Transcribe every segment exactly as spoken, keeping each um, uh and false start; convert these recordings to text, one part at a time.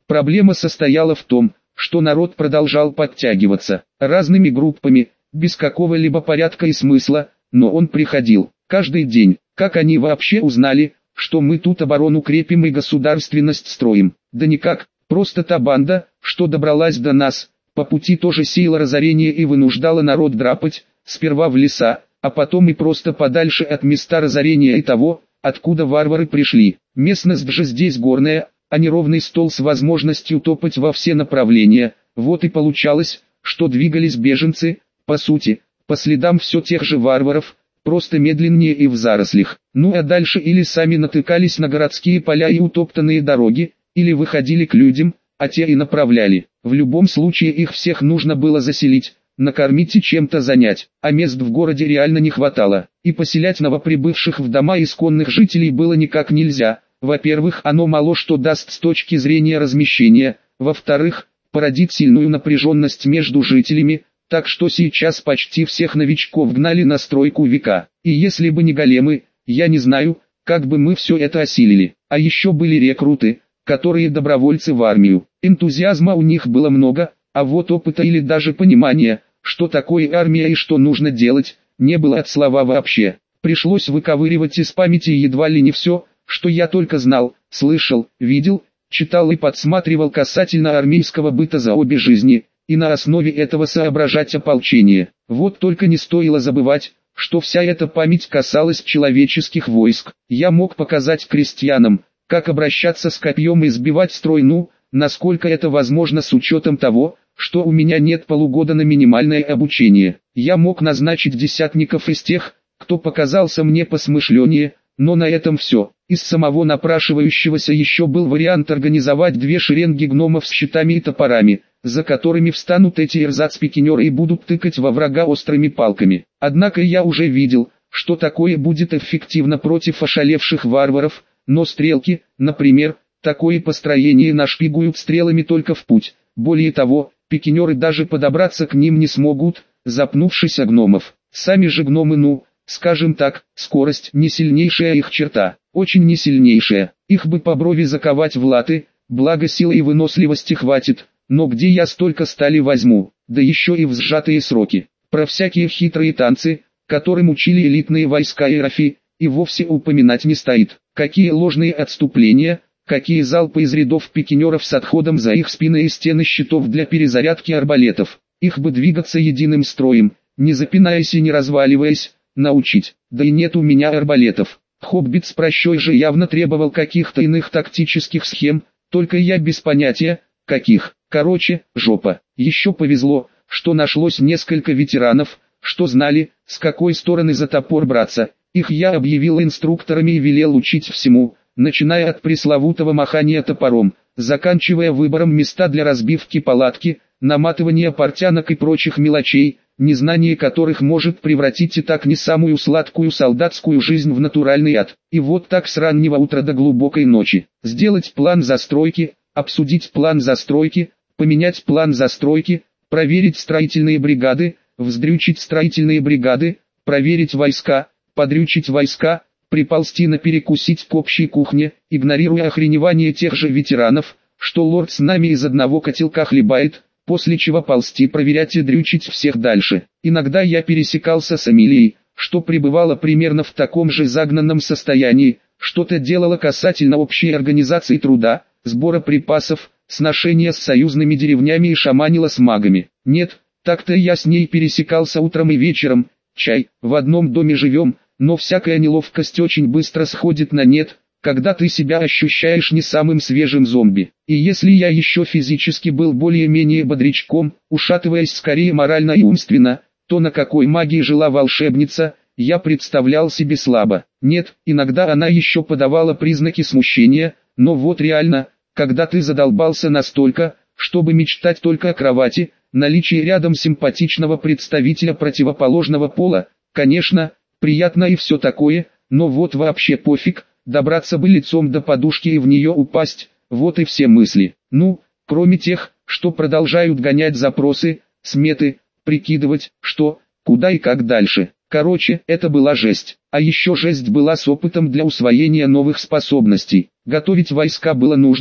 Проблема состояла в том, что народ продолжал подтягиваться, разными группами, без какого-либо порядка и смысла, но он приходил, каждый день. Как они вообще узнали, что мы тут оборону крепим и государственность строим? Да никак, просто та банда, что добралась до нас, по пути тоже сеяла разорение и вынуждала народ драпать, сперва в леса, а потом и просто подальше от места разорения и того, откуда варвары пришли. Местность же здесь горная, а не ровный стол с возможностью топать во все направления. Вот и получалось, что двигались беженцы, по сути, по следам все тех же варваров, просто медленнее и в зарослях. Ну а дальше или сами натыкались на городские поля и утоптанные дороги, или выходили к людям, а те и направляли. В любом случае их всех нужно было заселить, накормить и чем-то занять, а мест в городе реально не хватало, и поселять новоприбывших в дома исконных жителей было никак нельзя. Во-первых, оно мало что даст с точки зрения размещения, во-вторых, породит сильную напряженность между жителями, так что сейчас почти всех новичков гнали на стройку века, и если бы не големы, я не знаю, как бы мы все это осилили. А еще были рекруты, которые добровольцы в армию. Энтузиазма у них было много, а вот опыта или даже понимания, что такое армия и что нужно делать, не было от слова вообще. Пришлось выковыривать из памяти едва ли не все, что я только знал, слышал, видел, читал и подсматривал касательно армейского быта за обе жизни, и на основе этого соображать ополчение. Вот только не стоило забывать, что вся эта память касалась человеческих войск. Я мог показать крестьянам, как обращаться с копьем и сбивать строй, ну, насколько это возможно с учетом того, что у меня нет полугода на минимальное обучение. Я мог назначить десятников из тех, кто показался мне посмышленнее, но на этом все. Из самого напрашивающегося еще был вариант организовать две шеренги гномов с щитами и топорами, за которыми встанут эти эрзац-пикинеры и будут тыкать во врага острыми палками. Однако я уже видел, что такое будет эффективно против ошалевших варваров, но стрелки, например, такое построение нашпигуют стрелами только в путь. Более того, пикинеры даже подобраться к ним не смогут, запнувшись о гномов. Сами же гномы, ну, скажем так, скорость не сильнейшая их черта, очень не сильнейшая. Их бы по брови заковать в латы, благо силы и выносливости хватит, но где я столько стали возьму, да еще и в сжатые сроки. Про всякие хитрые танцы, которым учили элитные войска Иерофи, и вовсе упоминать не стоит. Какие ложные отступления, какие залпы из рядов пикинеров с отходом за их спины и стены щитов для перезарядки арбалетов. Их бы двигаться единым строем, не запинаясь и не разваливаясь, научить. Да и нет у меня арбалетов. Хоббит с прощой же явно требовал каких-то иных тактических схем, только я без понятия, каких. Короче, жопа. Еще повезло, что нашлось несколько ветеранов, что знали, с какой стороны за топор браться. Их я объявил инструкторами и велел учить всему, начиная от пресловутого махания топором, заканчивая выбором места для разбивки палатки, наматывания портянок и прочих мелочей, незнание которых может превратить и так не самую сладкую солдатскую жизнь в натуральный ад. И вот так с раннего утра до глубокой ночи. Сделать план застройки, обсудить план застройки, поменять план застройки, проверить строительные бригады, вздрючить строительные бригады, проверить войска, подрючить войска, приползти на перекусить к общей кухне, игнорируя охреневание тех же ветеранов, что лорд с нами из одного котелка хлебает, после чего ползти проверять и дрючить всех дальше. Иногда я пересекался с Амелией, что пребывала примерно в таком же загнанном состоянии, что-то делала касательно общей организации труда, сбора припасов, сношения с союзными деревнями и шаманила с магами. Нет, так-то я с ней пересекался утром и вечером, чай, в одном доме живем, но всякая неловкость очень быстро сходит на нет, когда ты себя ощущаешь не самым свежим зомби. И если я еще физически был более-менее бодрячком, ушатываясь скорее морально и умственно, то на какой магии жила волшебница, я представлял себе слабо. Нет, иногда она еще подавала признаки смущения, но вот реально, когда ты задолбался настолько, чтобы мечтать только о кровати, наличие рядом симпатичного представителя противоположного пола, конечно, приятно и все такое, но вот вообще пофиг, добраться бы лицом до подушки и в нее упасть, вот и все мысли. Ну, кроме тех, что продолжают гонять запросы, сметы, прикидывать, что, куда и как дальше. Короче, это была жесть. А еще жесть была с опытом для усвоения новых способностей. Готовить войска было нужно,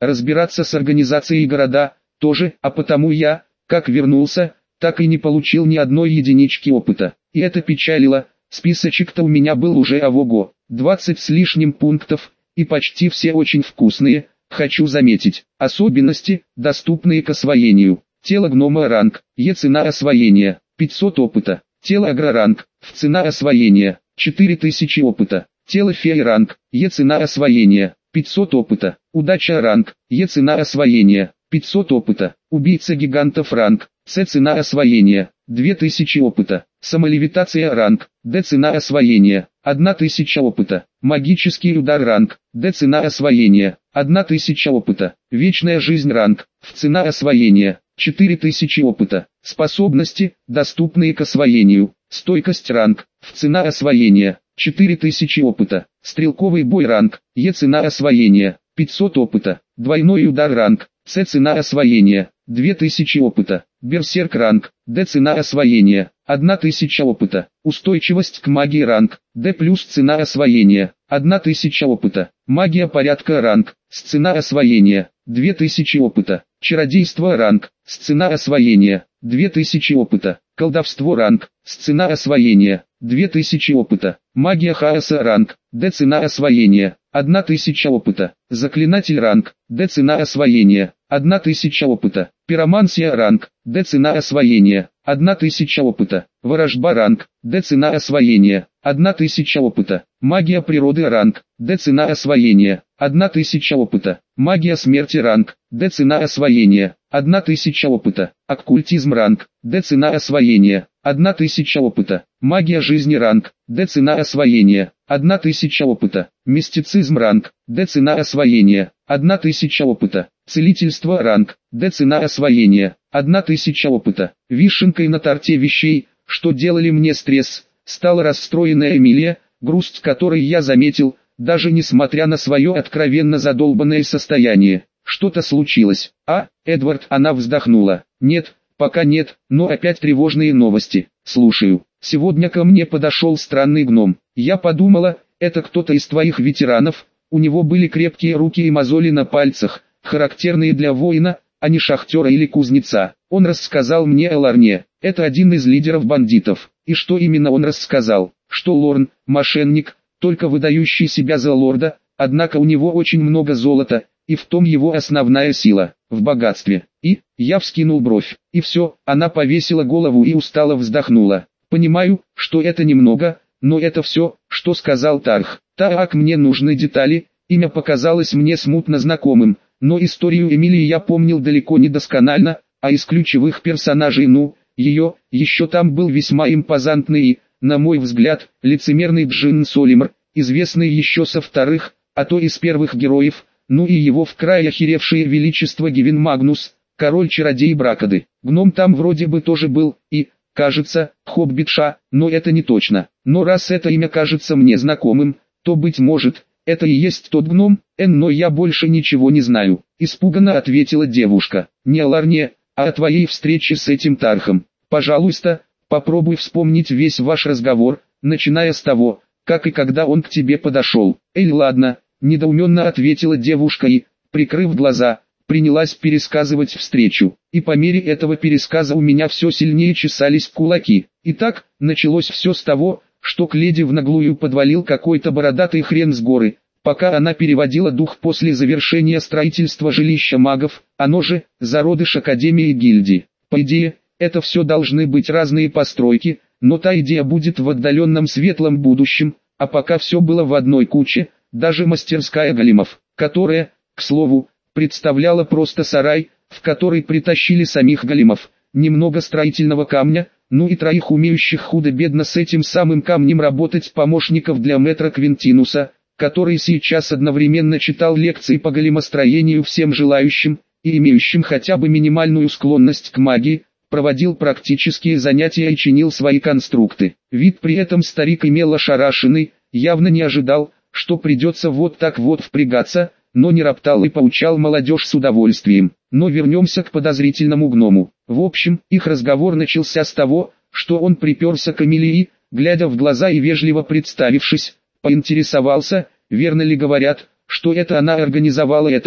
разбираться с организацией города, тоже, а потому я, как вернулся, так и не получил ни одной единички опыта. И это печалило, списочек-то у меня был уже ого-го, двадцать с лишним пунктов, и почти все очень вкусные, хочу заметить. Особенности, доступные к освоению. Тело гнома ранг, Е цена освоения, пятьсот опыта. Тело агроранг, Ф цена освоения, четыре тысячи опыта. Тело феи ранг, Е цена освоения, пятьсот опыта. Удача ранг, Е цена освоения, пятьсот опыта. Убийца гигантов ранг, С цена освоения, две тысячи опыта. Самолевитация ранг, Д цена освоения, тысяча опыта. Магический удар ранг, Д цена освоения, тысяча опыта. Вечная жизнь ранг, Ф цена освоения, четыре тысячи опыта. Способности, доступные к освоению. Стойкость ранг, Ф цена освоения, четыре тысячи опыта. Стрелковый бой ранг, Е цена освоения, пятьсот опыта. Двойной удар ранг, С цена освоения, две тысячи опыта. Берсерк ранг, Д цена освоения, тысяча опыта. Устойчивость к магии ранг, Д плюс цена освоения, тысяча опыта. Магия порядка ранг, С цена освоения, две тысячи опыта. Чародейство ранг, С цена освоения, две тысячи опыта. Колдовство ранг, С цена освоения, две тысячи опыта. Магия хаоса ранг, Д цена освоения, тысяча опыта. Заклинатель ранг, Д цена освоения, тысяча опыта. Пиромансия ранг, Д цена освоения, тысяча опыта. Ворожба ранг, Д цена освоения, тысяча опыта. Магия природы ранг, Д цена освоения, тысяча опыта. Магия смерти ранг, Д цена освоения, тысяча опыта. Оккультизм ранг, Д цена освоения, тысяча опыта. Магия жизни ранг, Д цена освоения, тысяча опыта. Мистицизм ранг, Д цена освоения, тысяча опыта. Целительство ранг, Д цена освоения, тысяча опыта. Вишенкой на торте вещей, что делали мне стресс, стала расстроенная Эмилия, грусть которой я заметил, даже несмотря на свое откровенно задолбанное состояние. Что-то случилось. А, Эдвард, она вздохнула. Нет, пока нет, но опять тревожные новости. Слушаю. Сегодня ко мне подошел странный гном. Я подумала, это кто-то из твоих ветеранов. У него были крепкие руки и мозоли на пальцах, характерные для воина, а не шахтера или кузнеца. Он рассказал мне о Лорне. Это один из лидеров бандитов. И что именно он рассказал? Что Лорн – мошенник, только выдающий себя за лорда, однако у него очень много золота, и в том его основная сила, в богатстве. И, я вскинул бровь, и все, она повесила голову и устало вздохнула. Понимаю, что это немного, но это все, что сказал Тарх. Так, мне нужны детали, имя показалось мне смутно знакомым, но историю Эмилии я помнил далеко не досконально, а из ключевых персонажей, ну, ее, еще там был весьма импозантный и, на мой взгляд, лицемерный Джин Солимер, известный еще со вторых, а то и с первых героев, ну и его вкрай охеревшее величество Гивен Магнус, король-чародей Бракады. Гном там вроде бы тоже был, и, кажется, Хоббитша, но это не точно. Но раз это имя кажется мне знакомым, то, быть может, это и есть тот гном, Эн, но я больше ничего не знаю. Испуганно ответила девушка. Не о Лорне, а о твоей встрече с этим Тархом. Пожалуйста, попробуй вспомнить весь ваш разговор, начиная с того, как и когда он к тебе подошел. Эй, ладно, недоуменно ответила девушка и, прикрыв глаза, принялась пересказывать встречу. И по мере этого пересказа у меня все сильнее чесались кулаки. Итак, началось все с того, что к леди в наглую подвалил какой-то бородатый хрен с горы, пока она переводила дух после завершения строительства жилища магов, оно же, зародыш Академии и гильдии. По идее, это все должны быть разные постройки, но та идея будет в отдаленном светлом будущем, а пока все было в одной куче, даже мастерская големов, которая, к слову, представляла просто сарай, в который притащили самих големов, немного строительного камня, ну и троих умеющих худо-бедно с этим самым камнем работать помощников для мэтра Квинтинуса, который сейчас одновременно читал лекции по големостроению всем желающим, и имеющим хотя бы минимальную склонность к магии, проводил практические занятия и чинил свои конструкты. Вид при этом старик имел ошарашенный, явно не ожидал, что придется вот так вот впрягаться, но не роптал и поучал молодежь с удовольствием. Но вернемся к подозрительному гному. В общем, их разговор начался с того, что он приперся к Эмилии, глядя в глаза и вежливо представившись, поинтересовался, верно ли говорят, что это она организовала это,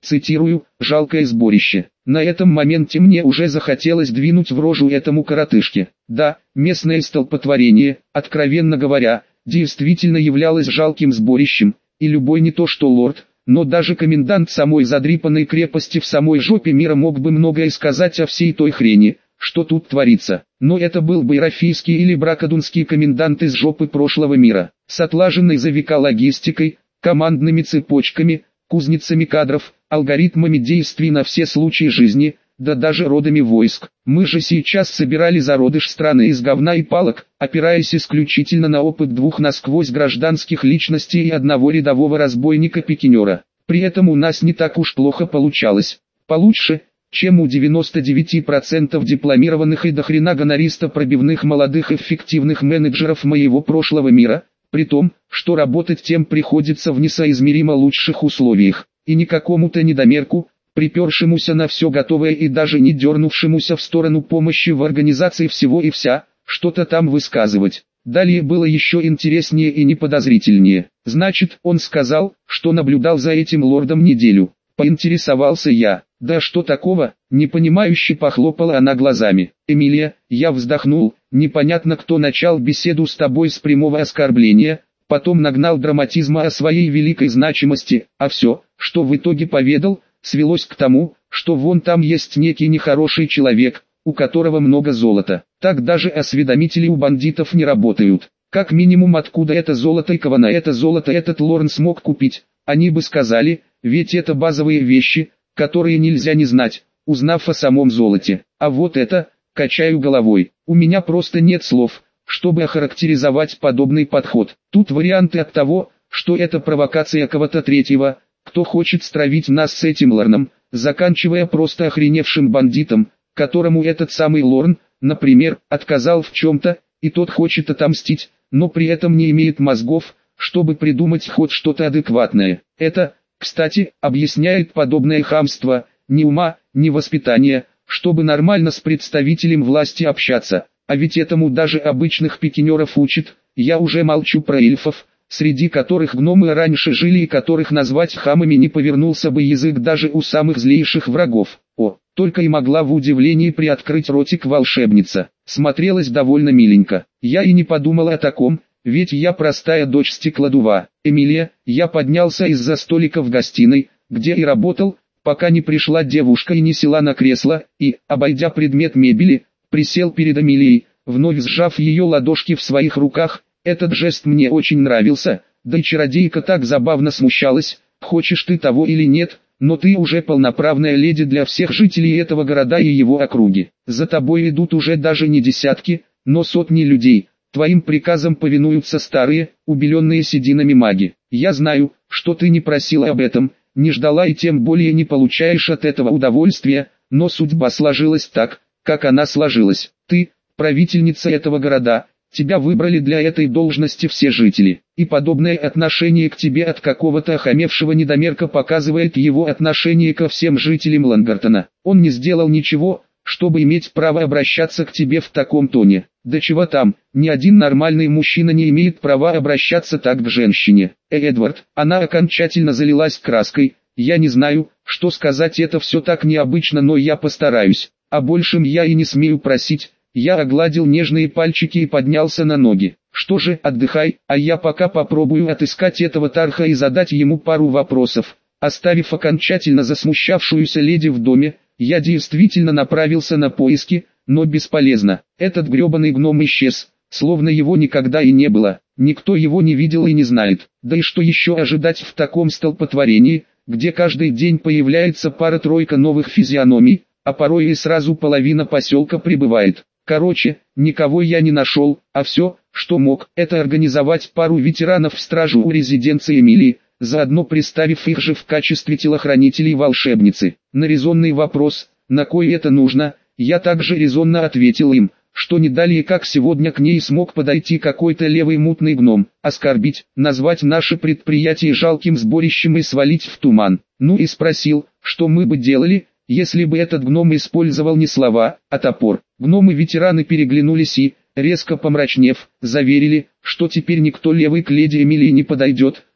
цитирую, «жалкое сборище». На этом моменте мне уже захотелось двинуть в рожу этому коротышке. Да, местное столпотворение, откровенно говоря, действительно являлось жалким сборищем, и любой не то что лорд, но даже комендант самой задрипанной крепости в самой жопе мира мог бы многое сказать о всей той хрени, что тут творится. Но это был бы ирофийский или бракодунский комендант из жопы прошлого мира, с отлаженной за века логистикой, командными цепочками, кузницами кадров, алгоритмами действий на все случаи жизни, да даже родами войск. Мы же сейчас собирали зародыш страны из говна и палок, опираясь исключительно на опыт двух насквозь гражданских личностей и одного рядового разбойника-пикинера. При этом у нас не так уж плохо получалось. Получше, чем у девяноста девяти процентов дипломированных и дохрена гонориста пробивных молодых эффективных менеджеров моего прошлого мира, при том, что работать тем приходится в несоизмеримо лучших условиях, и не какому-то недомерку, припершемуся на все готовое и даже не дернувшемуся в сторону помощи в организации всего и вся, что-то там высказывать. Далее было еще интереснее и неподозрительнее. Значит, он сказал, что наблюдал за этим лордом неделю. Поинтересовался я. Да что такого, непонимающе похлопала она глазами. Эмилия, я вздохнул, непонятно кто начал беседу с тобой с прямого оскорбления, потом нагнал драматизма о своей великой значимости, а все, что в итоге поведал, свелось к тому, что вон там есть некий нехороший человек, у которого много золота. Так даже осведомители у бандитов не работают. Как минимум откуда это золото и кого на это золото этот Лорн смог купить, они бы сказали, ведь это базовые вещи, которые нельзя не знать, узнав о самом золоте. А вот это, качаю головой, у меня просто нет слов, чтобы охарактеризовать подобный подход. Тут варианты от того, что это провокация кого-то третьего, кто хочет стравить нас с этим Лорном, заканчивая просто охреневшим бандитом, которому этот самый Лорн, например, отказал в чем-то, и тот хочет отомстить, но при этом не имеет мозгов, чтобы придумать хоть что-то адекватное. Это, кстати, объясняет подобное хамство, ни ума, ни воспитания, чтобы нормально с представителем власти общаться, а ведь этому даже обычных пикинеров учат, я уже молчу про эльфов, среди которых гномы раньше жили и которых назвать хамами не повернулся бы язык даже у самых злейших врагов. О, только и могла в удивлении приоткрыть ротик волшебница, смотрелась довольно миленько. Я и не подумала о таком, ведь я простая дочь стеклодува. Эмилия, я поднялся из-за столика в гостиной, где и работал, пока не пришла девушка и не села на кресло, и, обойдя предмет мебели, присел перед Эмилией, вновь сжав ее ладошки в своих руках. Этот жест мне очень нравился, да и чародейка так забавно смущалась, хочешь ты того или нет, но ты уже полноправная леди для всех жителей этого города и его округи. За тобой идут уже даже не десятки, но сотни людей. Твоим приказам повинуются старые, убеленные сединами маги. Я знаю, что ты не просила об этом, не ждала и тем более не получаешь от этого удовольствия, но судьба сложилась так, как она сложилась. Ты, правительница этого города, тебя выбрали для этой должности все жители, и подобное отношение к тебе от какого-то охамевшего недомерка показывает его отношение ко всем жителям Лангартона. Он не сделал ничего, чтобы иметь право обращаться к тебе в таком тоне. Да чего там, ни один нормальный мужчина не имеет права обращаться так к женщине. Э, Эдвард, она окончательно залилась краской. Я не знаю, что сказать, это все так необычно, но я постараюсь. О большем я и не смею просить. Я огладил нежные пальчики и поднялся на ноги. Что же, отдыхай, а я пока попробую отыскать этого Тарха и задать ему пару вопросов. Оставив окончательно засмущавшуюся леди в доме, я действительно направился на поиски, но бесполезно. Этот гребаный гном исчез, словно его никогда и не было. Никто его не видел и не знает. Да и что еще ожидать в таком столпотворении, где каждый день появляется пара-тройка новых физиономий, а порой и сразу половина поселка прибывает. Короче, никого я не нашел, а все, что мог, это организовать пару ветеранов в стражу у резиденции Эмилии, заодно приставив их же в качестве телохранителей волшебницы. На резонный вопрос, на кой это нужно, я также резонно ответил им, что не далее как сегодня к ней смог подойти какой-то левый мутный гном, оскорбить, назвать наше предприятие жалким сборищем и свалить в туман. Ну и спросил, что мы бы делали, если бы этот гном использовал не слова, а топор. Гномы-ветераны переглянулись и, резко помрачнев, заверили, что теперь никто левый к леди Эмилии не подойдет,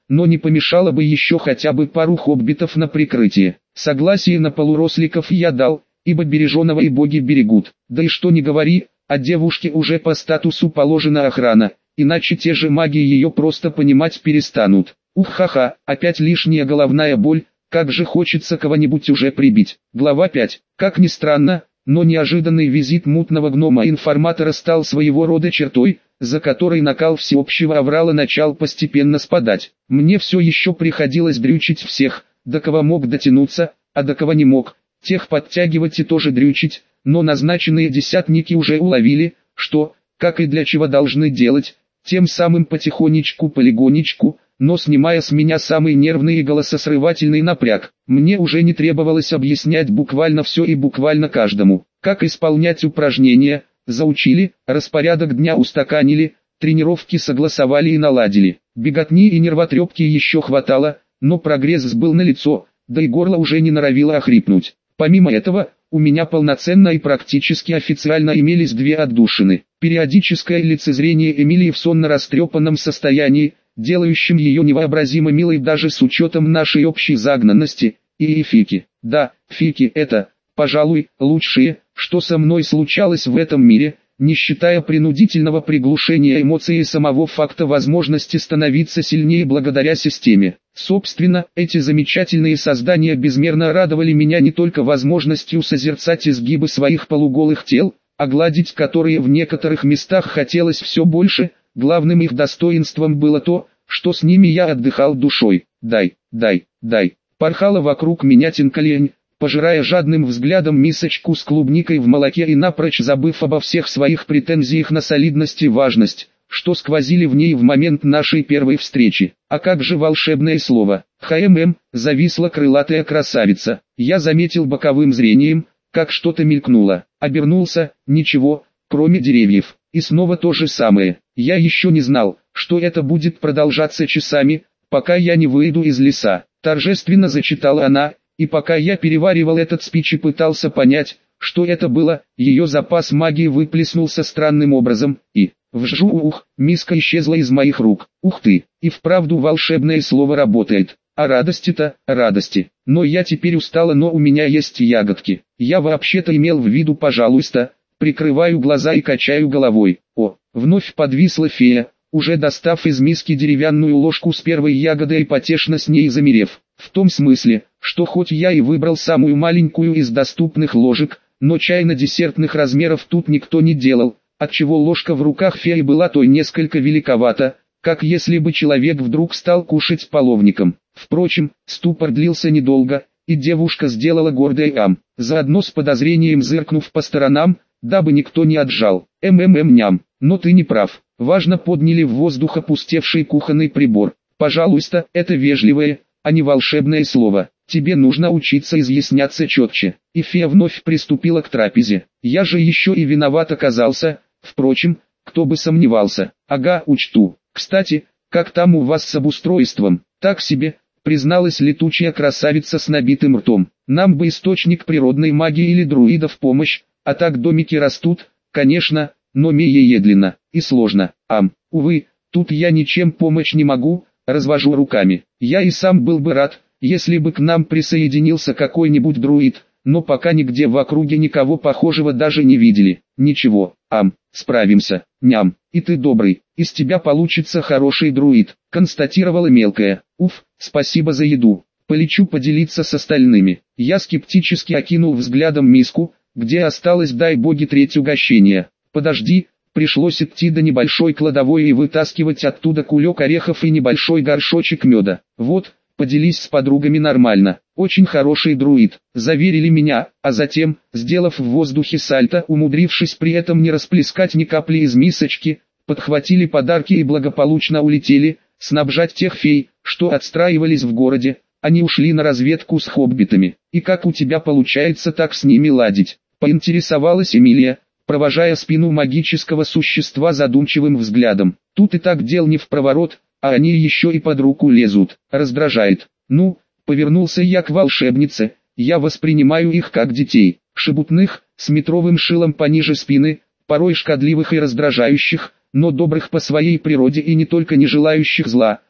но не помешало бы еще хотя бы пару хоббитов на прикрытие. Согласие на полуросликов я дал, ибо береженого и боги берегут. Да и что ни говори, а девушке уже по статусу положена охрана, иначе те же маги ее просто понимать перестанут. Ух-ха-ха, опять лишняя головная боль, как же хочется кого-нибудь уже прибить. Глава пять. Как ни странно, но неожиданный визит мутного гнома-информатора стал своего рода чертой, за которой накал всеобщего аврала начал постепенно спадать. Мне все еще приходилось дрючить всех, до кого мог дотянуться, а до кого не мог, тех подтягивать и тоже дрючить, но назначенные десятники уже уловили, что, как и для чего должны делать, тем самым потихонечку-полигонечку, но снимая с меня самый нервный и голососрывательный напряг. Мне уже не требовалось объяснять буквально все и буквально каждому, как исполнять упражнения, заучили, распорядок дня устаканили, тренировки согласовали и наладили. Беготни и нервотрепки еще хватало, но прогресс был налицо, да и горло уже не норовило охрипнуть. Помимо этого, у меня полноценно и практически официально имелись две отдушины. Периодическое лицезрение Эмилии в сонно-растрепанном состоянии, делающим ее невообразимо милой даже с учетом нашей общей загнанности, и Фики. Да, Фики это, пожалуй, лучшее, что со мной случалось в этом мире, не считая принудительного приглушения эмоций и самого факта возможности становиться сильнее благодаря системе. Собственно, эти замечательные создания безмерно радовали меня не только возможностью созерцать изгибы своих полуголых тел, а гладить которые в некоторых местах хотелось все больше. Главным их достоинством было то, что с ними я отдыхал душой. Дай, дай, дай. Порхала вокруг меня тинкалень, пожирая жадным взглядом мисочку с клубникой в молоке и напрочь забыв обо всех своих претензиях на солидность и важность, что сквозили в ней в момент нашей первой встречи. А как же волшебное слово «ХММ» зависла крылатая красавица. Я заметил боковым зрением, как что-то мелькнуло. Обернулся, ничего, кроме деревьев. И снова то же самое. Я еще не знал, что это будет продолжаться часами, пока я не выйду из леса. Торжественно зачитала она, и пока я переваривал этот спич и пытался понять, что это было, ее запас магии выплеснулся странным образом, и, вжух, миска исчезла из моих рук. Ух ты, и вправду волшебное слово работает. А радости-то, радости. Но я теперь устала, но у меня есть ягодки. Я вообще-то имел в виду пожалуйста. Прикрываю глаза и качаю головой. О, вновь подвисла фея, уже достав из миски деревянную ложку с первой ягодой и потешно с ней замерев. В том смысле, что хоть я и выбрал самую маленькую из доступных ложек, но чайно-десертных размеров тут никто не делал, отчего ложка в руках феи была той несколько великовата, как если бы человек вдруг стал кушать половником. Впрочем, ступор длился недолго, и девушка сделала гордое ам, заодно с подозрением зыркнув по сторонам, дабы никто не отжал. Ммм-ням, но ты не прав. Важно подняли в воздух опустевший кухонный прибор. Пожалуйста, это вежливое, а не волшебное слово. Тебе нужно учиться изъясняться четче. И фея вновь приступила к трапезе. Я же еще и виноват оказался, впрочем, кто бы сомневался. Ага, учту. Кстати, как там у вас с обустройством? Так себе, призналась летучая красавица с набитым ртом. Нам бы источник природной магии или друида в помощь. А так домики растут, конечно, но медленно и сложно. Ам, увы, тут я ничем помочь не могу, развожу руками. Я и сам был бы рад, если бы к нам присоединился какой-нибудь друид, но пока нигде в округе никого похожего даже не видели. Ничего, ам, справимся, ням, и ты добрый, из тебя получится хороший друид, констатировала мелкая. Уф, спасибо за еду, полечу поделиться с остальными. Я скептически окинул взглядом миску, где осталось, дай боги, треть угощения. Подожди, пришлось идти до небольшой кладовой и вытаскивать оттуда кулек орехов и небольшой горшочек меда. Вот, поделись с подругами нормально. Очень хороший друид, заверили меня, а затем, сделав в воздухе сальто, умудрившись при этом не расплескать ни капли из мисочки, подхватили подарки и благополучно улетели, снабжать тех фей, что отстраивались в городе. Они ушли на разведку с хоббитами. И как у тебя получается так с ними ладить? Поинтересовалась Эмилия, провожая спину магического существа задумчивым взглядом. Тут и так дел не в проворот, а они еще и под руку лезут. Раздражает. Ну, повернулся я к волшебнице, я воспринимаю их как детей, шебутных, с метровым шилом пониже спины, порой шкодливых и раздражающих, но добрых по своей природе и не только не желающих зла,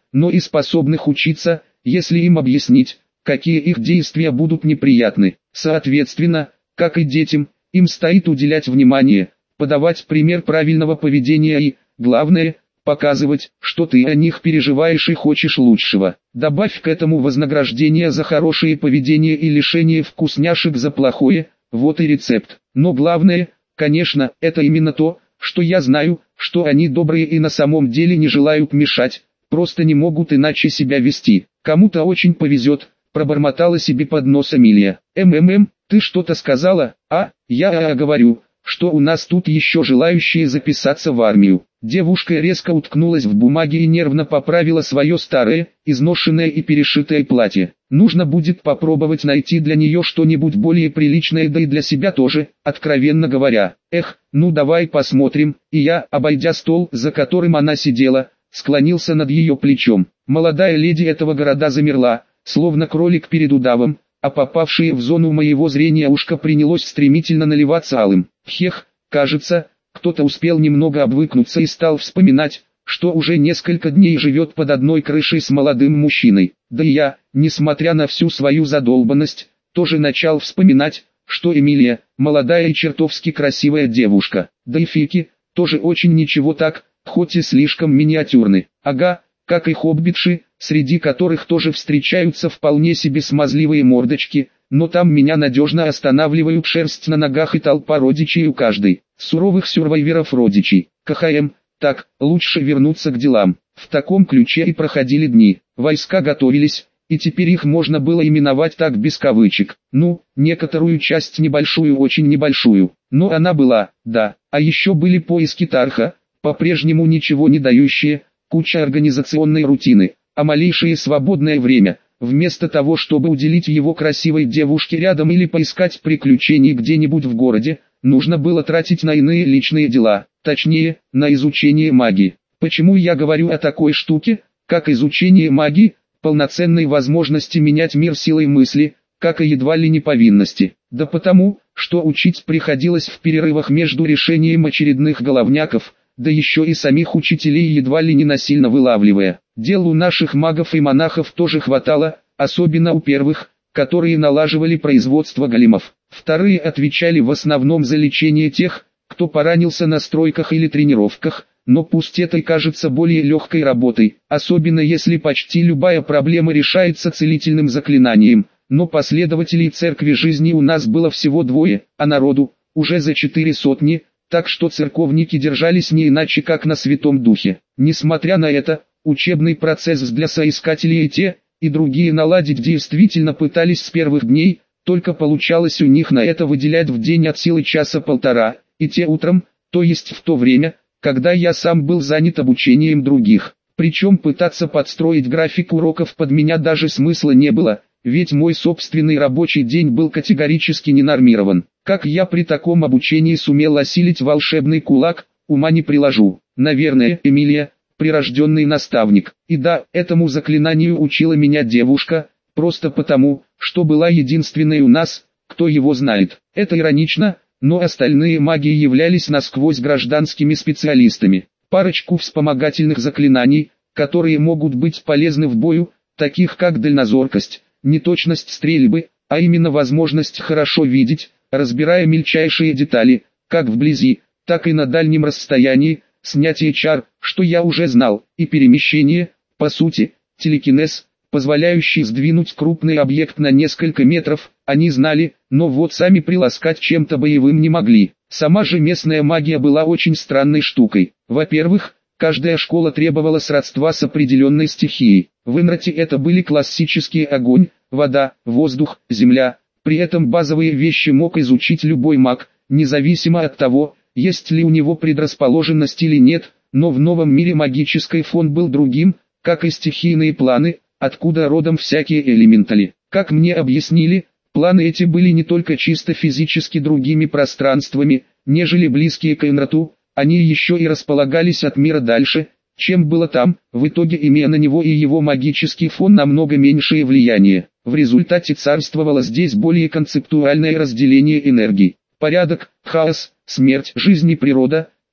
но и способных учиться, если им объяснить, какие их действия будут неприятны. Соответственно, как и детям, им стоит уделять внимание, подавать пример правильного поведения и, главное, показывать, что ты о них переживаешь и хочешь лучшего. Добавь к этому вознаграждение за хорошее поведение и лишение вкусняшек за плохое, вот и рецепт. Но главное, конечно, это именно то, что я знаю, что они добрые и на самом деле не желают мешать, просто не могут иначе себя вести. Кому-то очень повезет, пробормотала себе под нос Эмилия. «МММ, ты что-то сказала?» «А, я а, а, говорю, что у нас тут еще желающие записаться в армию». Девушка резко уткнулась в бумаги и нервно поправила свое старое, изношенное и перешитое платье. Нужно будет попробовать найти для нее что-нибудь более приличное, да и для себя тоже, откровенно говоря. Эх, ну давай посмотрим. И я, обойдя стол, за которым она сидела, склонился над ее плечом. Молодая леди этого города замерла, словно кролик перед удавом, а попавшее в зону моего зрения ушко принялось стремительно наливаться алым. Хех, кажется, кто-то успел немного обвыкнуться и стал вспоминать, что уже несколько дней живет под одной крышей с молодым мужчиной. Да и я, несмотря на всю свою задолбанность, тоже начал вспоминать, что Эмилия, молодая и чертовски красивая девушка. Да и Фики, тоже очень ничего так, хоть и слишком миниатюрны. Ага, как и хоббитши, среди которых тоже встречаются вполне себе смазливые мордочки, но там меня надежно останавливают шерсть на ногах и толпа родичей у каждой. Суровых сюрвайверов родичей. КХМ, так, лучше вернуться к делам. В таком ключе и проходили дни. Войска готовились, и теперь их можно было именовать так без кавычек. Ну, некоторую часть небольшую, очень небольшую. Но она была, да. А еще были поиски Тарха, по-прежнему ничего не дающие, куча организационной рутины, а малейшее свободное время, вместо того чтобы уделить его красивой девушке рядом или поискать приключений где-нибудь в городе, нужно было тратить на иные личные дела, точнее, на изучение магии. Почему я говорю о такой штуке, как изучение магии, полноценной возможности менять мир силой мысли, как и едва ли не повинности? Да потому, что учить приходилось в перерывах между решением очередных головняков, да еще и самих учителей едва ли не насильно вылавливая. Дел у наших магов и монахов тоже хватало, особенно у первых, которые налаживали производство големов. Вторые отвечали в основном за лечение тех, кто поранился на стройках или тренировках, но пусть это и кажется более легкой работой, особенно если почти любая проблема решается целительным заклинанием, но последователей церкви жизни у нас было всего двое, а народу уже за четыре сотни, так что церковники держались не иначе как на Святом Духе. Несмотря на это, учебный процесс для соискателей и те, и другие наладить действительно пытались с первых дней, только получалось у них на это выделять в день от силы часа-полтора, и те утром, то есть в то время, когда я сам был занят обучением других. Причем пытаться подстроить график уроков под меня даже смысла не было, ведь мой собственный рабочий день был категорически не нормирован. Как я при таком обучении сумел осилить волшебный кулак, ума не приложу. Наверное, Эмилия, прирожденный наставник. И да, этому заклинанию учила меня девушка, просто потому, что была единственной у нас, кто его знает. Это иронично, но остальные маги являлись насквозь гражданскими специалистами. Парочку вспомогательных заклинаний, которые могут быть полезны в бою, таких как дальнозоркость, неточность стрельбы, а именно возможность хорошо видеть, разбирая мельчайшие детали, как вблизи, так и на дальнем расстоянии, снятие чар, что я уже знал, и перемещение, по сути, телекинез, позволяющий сдвинуть крупный объект на несколько метров, они знали, но вот сами приласкать чем-то боевым не могли. Сама же местная магия была очень странной штукой. Во-первых, каждая школа требовала сродства с определенной стихией. В Инрате это были классические огонь, вода, воздух, земля. При этом базовые вещи мог изучить любой маг, независимо от того, есть ли у него предрасположенность или нет, но в новом мире магический фон был другим, как и стихийные планы, откуда родом всякие элементали. Как мне объяснили, планы эти были не только чисто физически другими пространствами, нежели близкие к Инрату, они еще и располагались от мира дальше, чем было там, в итоге имея на него и его магический фон намного меньшее влияние. В результате царствовало здесь более концептуальное разделение энергий. Порядок, хаос, смерть, жизнь и природа,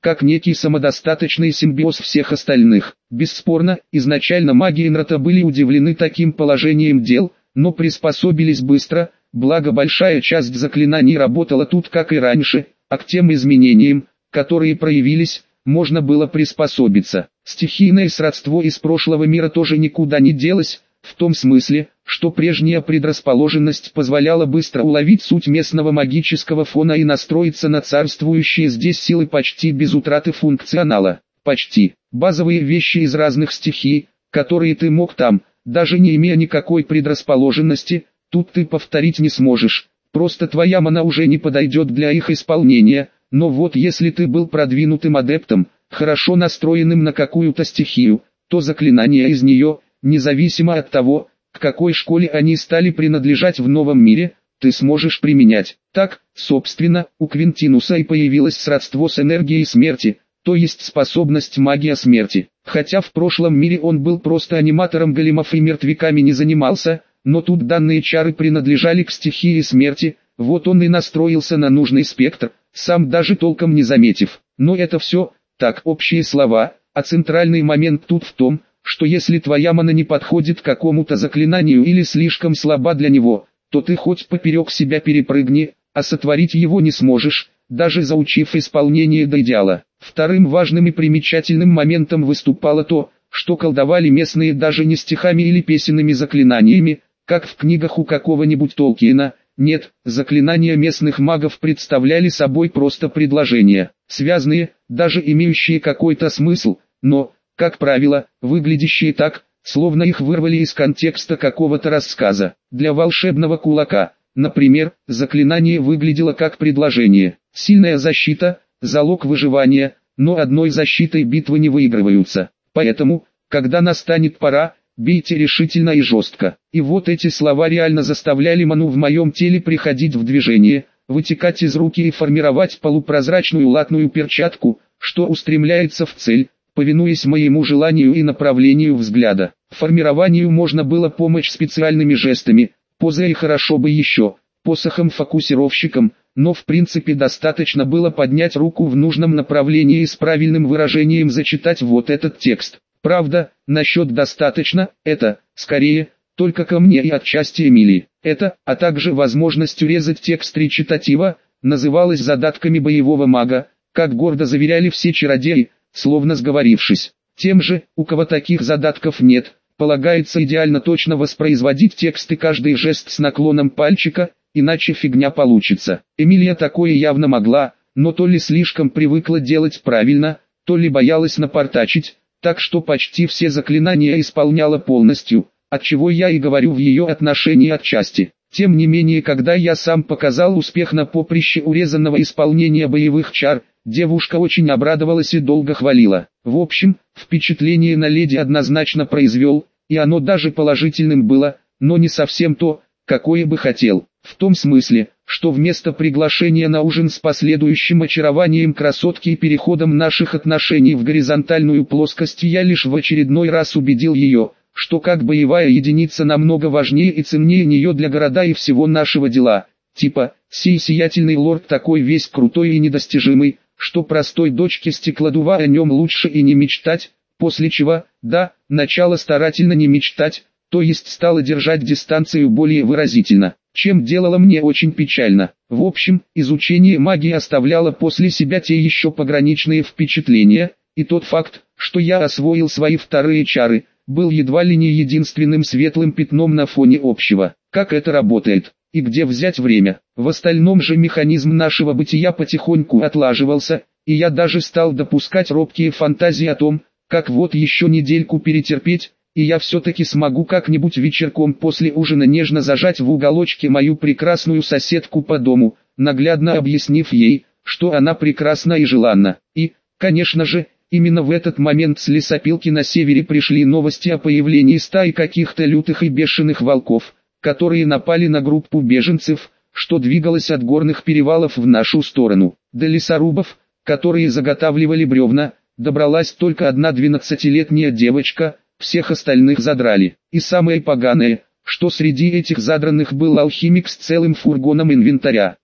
как некий самодостаточный симбиоз всех остальных. Бесспорно, изначально маги Энрата были удивлены таким положением дел, но приспособились быстро, благо большая часть заклинаний работала тут как и раньше, а к тем изменениям, которые проявились, можно было приспособиться. Стихийное сродство из прошлого мира тоже никуда не делось, в том смысле, что прежняя предрасположенность позволяла быстро уловить суть местного магического фона и настроиться на царствующие здесь силы почти без утраты функционала. Почти. Базовые вещи из разных стихий, которые ты мог там, даже не имея никакой предрасположенности, тут ты повторить не сможешь. Просто твоя мана уже не подойдет для их исполнения, но вот если ты был продвинутым адептом, хорошо настроенным на какую-то стихию, то заклинания из нее, независимо от того, к какой школе они стали принадлежать в новом мире, ты сможешь применять. Так, собственно, у Квинтинуса и появилось сродство с энергией смерти, то есть способность магия смерти. Хотя в прошлом мире он был просто аниматором големов и мертвяками не занимался, но тут данные чары принадлежали к стихии смерти, вот он и настроился на нужный спектр, сам даже толком не заметив. Но это все, так, общие слова, а центральный момент тут в том, что если твоя мана не подходит к какому-то заклинанию или слишком слаба для него, то ты хоть поперек себя перепрыгни, а сотворить его не сможешь, даже заучив исполнение до идеала. Вторым важным и примечательным моментом выступало то, что колдовали местные даже не стихами или песенными заклинаниями, как в книгах у какого-нибудь Толкиена. Нет, заклинания местных магов представляли собой просто предложения, связанные, даже имеющие какой-то смысл, но, как правило, выглядящие так, словно их вырвали из контекста какого-то рассказа. Для волшебного кулака, например, заклинание выглядело как предложение. Сильная защита – залог выживания, но одной защитой битвы не выигрываются. Поэтому, когда настанет пора, бейте решительно и жестко. И вот эти слова реально заставляли ману в моем теле приходить в движение, вытекать из руки и формировать полупрозрачную латную перчатку, что устремляется в цель, повинуясь моему желанию и направлению взгляда. Формированию можно было помочь специальными жестами, позой и хорошо бы еще, посохом-фокусировщиком, но в принципе достаточно было поднять руку в нужном направлении и с правильным выражением зачитать вот этот текст. Правда, насчет достаточно, это, скорее, только ко мне и отчасти Эмилии. Это, а также возможность урезать текст речитатива, называлось задатками боевого мага, как гордо заверяли все чародеи, словно сговорившись. Тем же, у кого таких задатков нет, полагается идеально точно воспроизводить текст и каждый жест с наклоном пальчика, иначе фигня получится. Эмилия такое явно могла, но то ли слишком привыкла делать правильно, то ли боялась напортачить, так что почти все заклинания исполняла полностью, отчего я и говорю в ее отношении отчасти. Тем не менее, когда я сам показал успех на поприще урезанного исполнения боевых чар, девушка очень обрадовалась и долго хвалила. В общем, впечатление на леди однозначно произвел, и оно даже положительным было, но не совсем то, какое бы хотел. В том смысле, что вместо приглашения на ужин с последующим очарованием красотки и переходом наших отношений в горизонтальную плоскость я лишь в очередной раз убедил ее, что как боевая единица намного важнее и ценнее нее для города и всего нашего дела. Типа, сей сиятельный лорд такой весь крутой и недостижимый, что простой дочке стеклодува о нем лучше и не мечтать, после чего, да, начало старательно не мечтать, то есть стало держать дистанцию более выразительно, чем делало мне очень печально. В общем, изучение магии оставляло после себя те еще пограничные впечатления, и тот факт, что я освоил свои вторые чары, был едва ли не единственным светлым пятном на фоне общего. Как это работает? И где взять время? В остальном же механизм нашего бытия потихоньку отлаживался, и я даже стал допускать робкие фантазии о том, как вот еще недельку перетерпеть, и я все-таки смогу как-нибудь вечерком после ужина нежно зажать в уголочке мою прекрасную соседку по дому, наглядно объяснив ей, что она прекрасна и желанна. И, конечно же, именно в этот момент с лесопилки на севере пришли новости о появлении стаи каких-то лютых и бешеных волков, которые напали на группу беженцев, что двигалась от горных перевалов в нашу сторону. До лесорубов, которые заготавливали бревна, добралась только одна двенадцатилетняя девочка, всех остальных задрали. И самое поганое, что среди этих задранных был алхимик с целым фургоном инвентаря.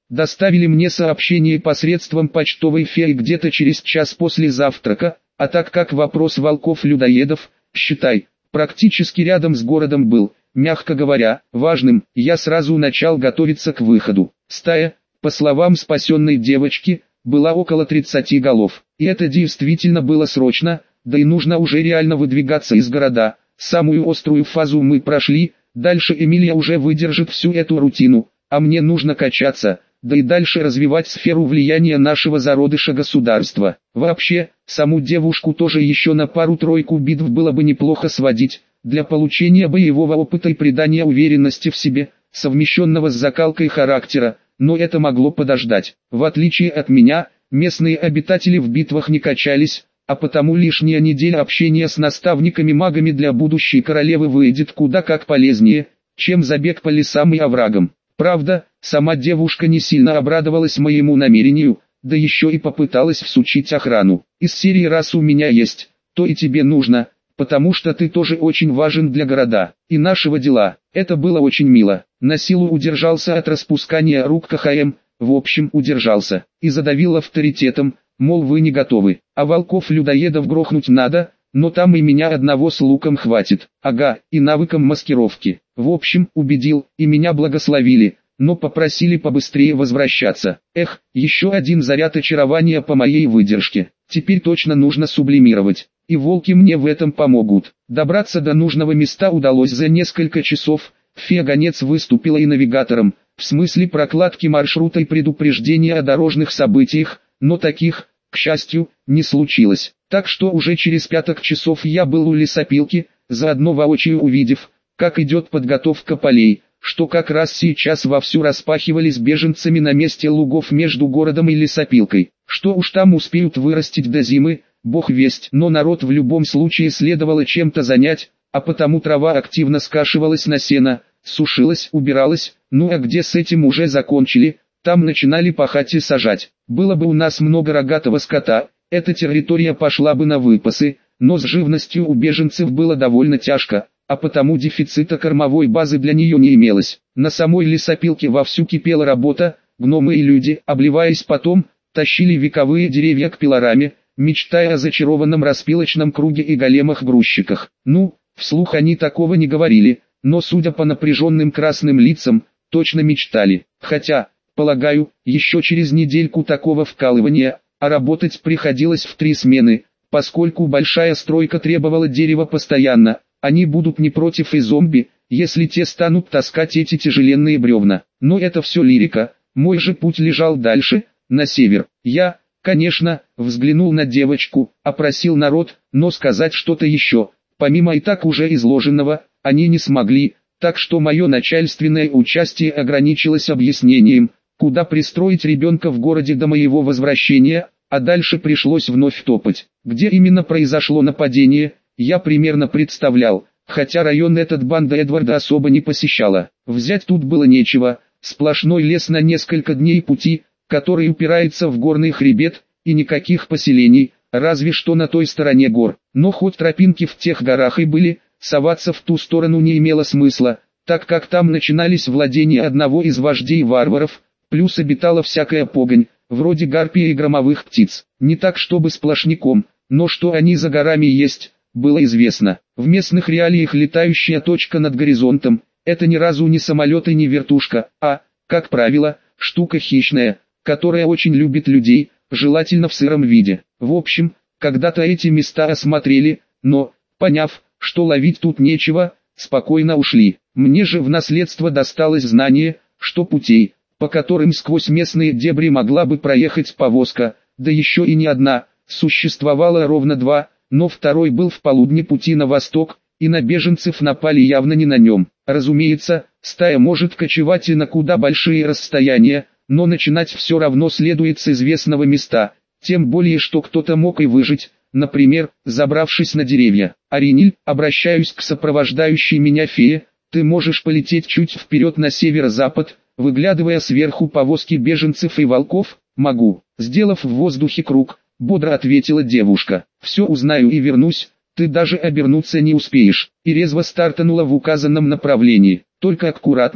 доставили мне сообщение посредством почтовой феи где-то через час после завтрака, а так как вопрос волков-людоедов, считай, практически рядом с городом был, мягко говоря, важным, я сразу начал готовиться к выходу. Стая, по словам спасенной девочки, была около тридцати голов, и это действительно было срочно, да и нужно уже реально выдвигаться из города. Самую острую фазу мы прошли, дальше Эмилия уже выдержит всю эту рутину, а мне нужно качаться, да и дальше развивать сферу влияния нашего зародыша государства. Вообще, саму девушку тоже еще на пару-тройку битв было бы неплохо сводить, для получения боевого опыта и придания уверенности в себе, совмещенного с закалкой характера, но это могло подождать. В отличие от меня, местные обитатели в битвах не качались, а потому лишняя неделя общения с наставниками-магами для будущей королевы выйдет куда как полезнее, чем забег по лесам и оврагам. Правда, сама девушка не сильно обрадовалась моему намерению, да еще и попыталась всучить охрану. Из серии «Раз у меня есть, то и тебе нужно, потому что ты тоже очень важен для города и нашего дела». Это было очень мило. На силу удержался от распускания рук КХМ, в общем удержался, и задавил авторитетом, мол, вы не готовы, а волков-людоедов грохнуть надо, но там и меня одного с луком хватит, ага, и навыком маскировки. В общем, убедил, и меня благословили, но попросили побыстрее возвращаться. Эх, еще один заряд очарования по моей выдержке. Теперь точно нужно сублимировать, и волки мне в этом помогут. Добраться до нужного места удалось за несколько часов. Фея-гонец выступила и навигатором, в смысле прокладки маршрута и предупреждения о дорожных событиях, но таких, к счастью, не случилось. Так что уже через пяток часов я был у лесопилки, заодно воочию увидев, как идет подготовка полей, что как раз сейчас вовсю распахивались беженцами на месте лугов между городом и лесопилкой. Что уж там успеют вырастить до зимы, бог весть, но народ в любом случае следовало чем-то занять, а потому трава активно скашивалась на сено, сушилась, убиралась, ну а где с этим уже закончили, там начинали пахать и сажать. Было бы у нас много рогатого скота, эта территория пошла бы на выпасы, но с живностью у беженцев было довольно тяжко, а потому дефицита кормовой базы для нее не имелось. На самой лесопилке вовсю кипела работа, гномы и люди, обливаясь потом, тащили вековые деревья к пилораме, мечтая о зачарованном распилочном круге и големах-грузчиках. Ну, вслух они такого не говорили, но судя по напряженным красным лицам, точно мечтали. Хотя, полагаю, еще через недельку такого вкалывания, а работать приходилось в три смены, поскольку большая стройка требовала дерева постоянно, они будут не против и зомби, если те станут таскать эти тяжеленные бревна. Но это все лирика, мой же путь лежал дальше, на север. Я, конечно, взглянул на девочку, опросил народ, но сказать что-то еще, помимо и так уже изложенного, они не смогли, так что мое начальственное участие ограничилось объяснением, куда пристроить ребенка в городе до моего возвращения, а дальше пришлось вновь топать. Где именно произошло нападение, я примерно представлял, хотя район этот банда Эдварда особо не посещала. Взять тут было нечего, сплошной лес на несколько дней пути, который упирается в горный хребет, и никаких поселений, разве что на той стороне гор. Но хоть тропинки в тех горах и были, соваться в ту сторону не имело смысла, так как там начинались владения одного из вождей варваров, плюс обитала всякая погонь, вроде гарпий и громовых птиц. Не так чтобы сплошняком, но что они за горами есть, было известно. В местных реалиях летающая точка над горизонтом – это ни разу не самолет и не вертушка, а, как правило, штука хищная, которая очень любит людей, желательно в сыром виде. В общем, когда-то эти места осмотрели, но, поняв, что ловить тут нечего, спокойно ушли. Мне же в наследство досталось знание, что путей, по которым сквозь местные дебри могла бы проехать повозка, да еще и не одна, существовало ровно два, но второй был в полудне пути на восток, и на беженцев напали явно не на нем. Разумеется, стая может кочевать и на куда большие расстояния, но начинать все равно следует с известного места, тем более что кто-то мог и выжить, например, забравшись на деревья. Ариниль, обращаюсь к сопровождающей меня фее, ты можешь полететь чуть вперед на северо-запад, выглядывая сверху повозки беженцев и волков? Могу. Сделав в воздухе круг, бодро ответила девушка. Все узнаю и вернусь, ты даже обернуться не успеешь. И резво стартанула в указанном направлении. Только аккуратно,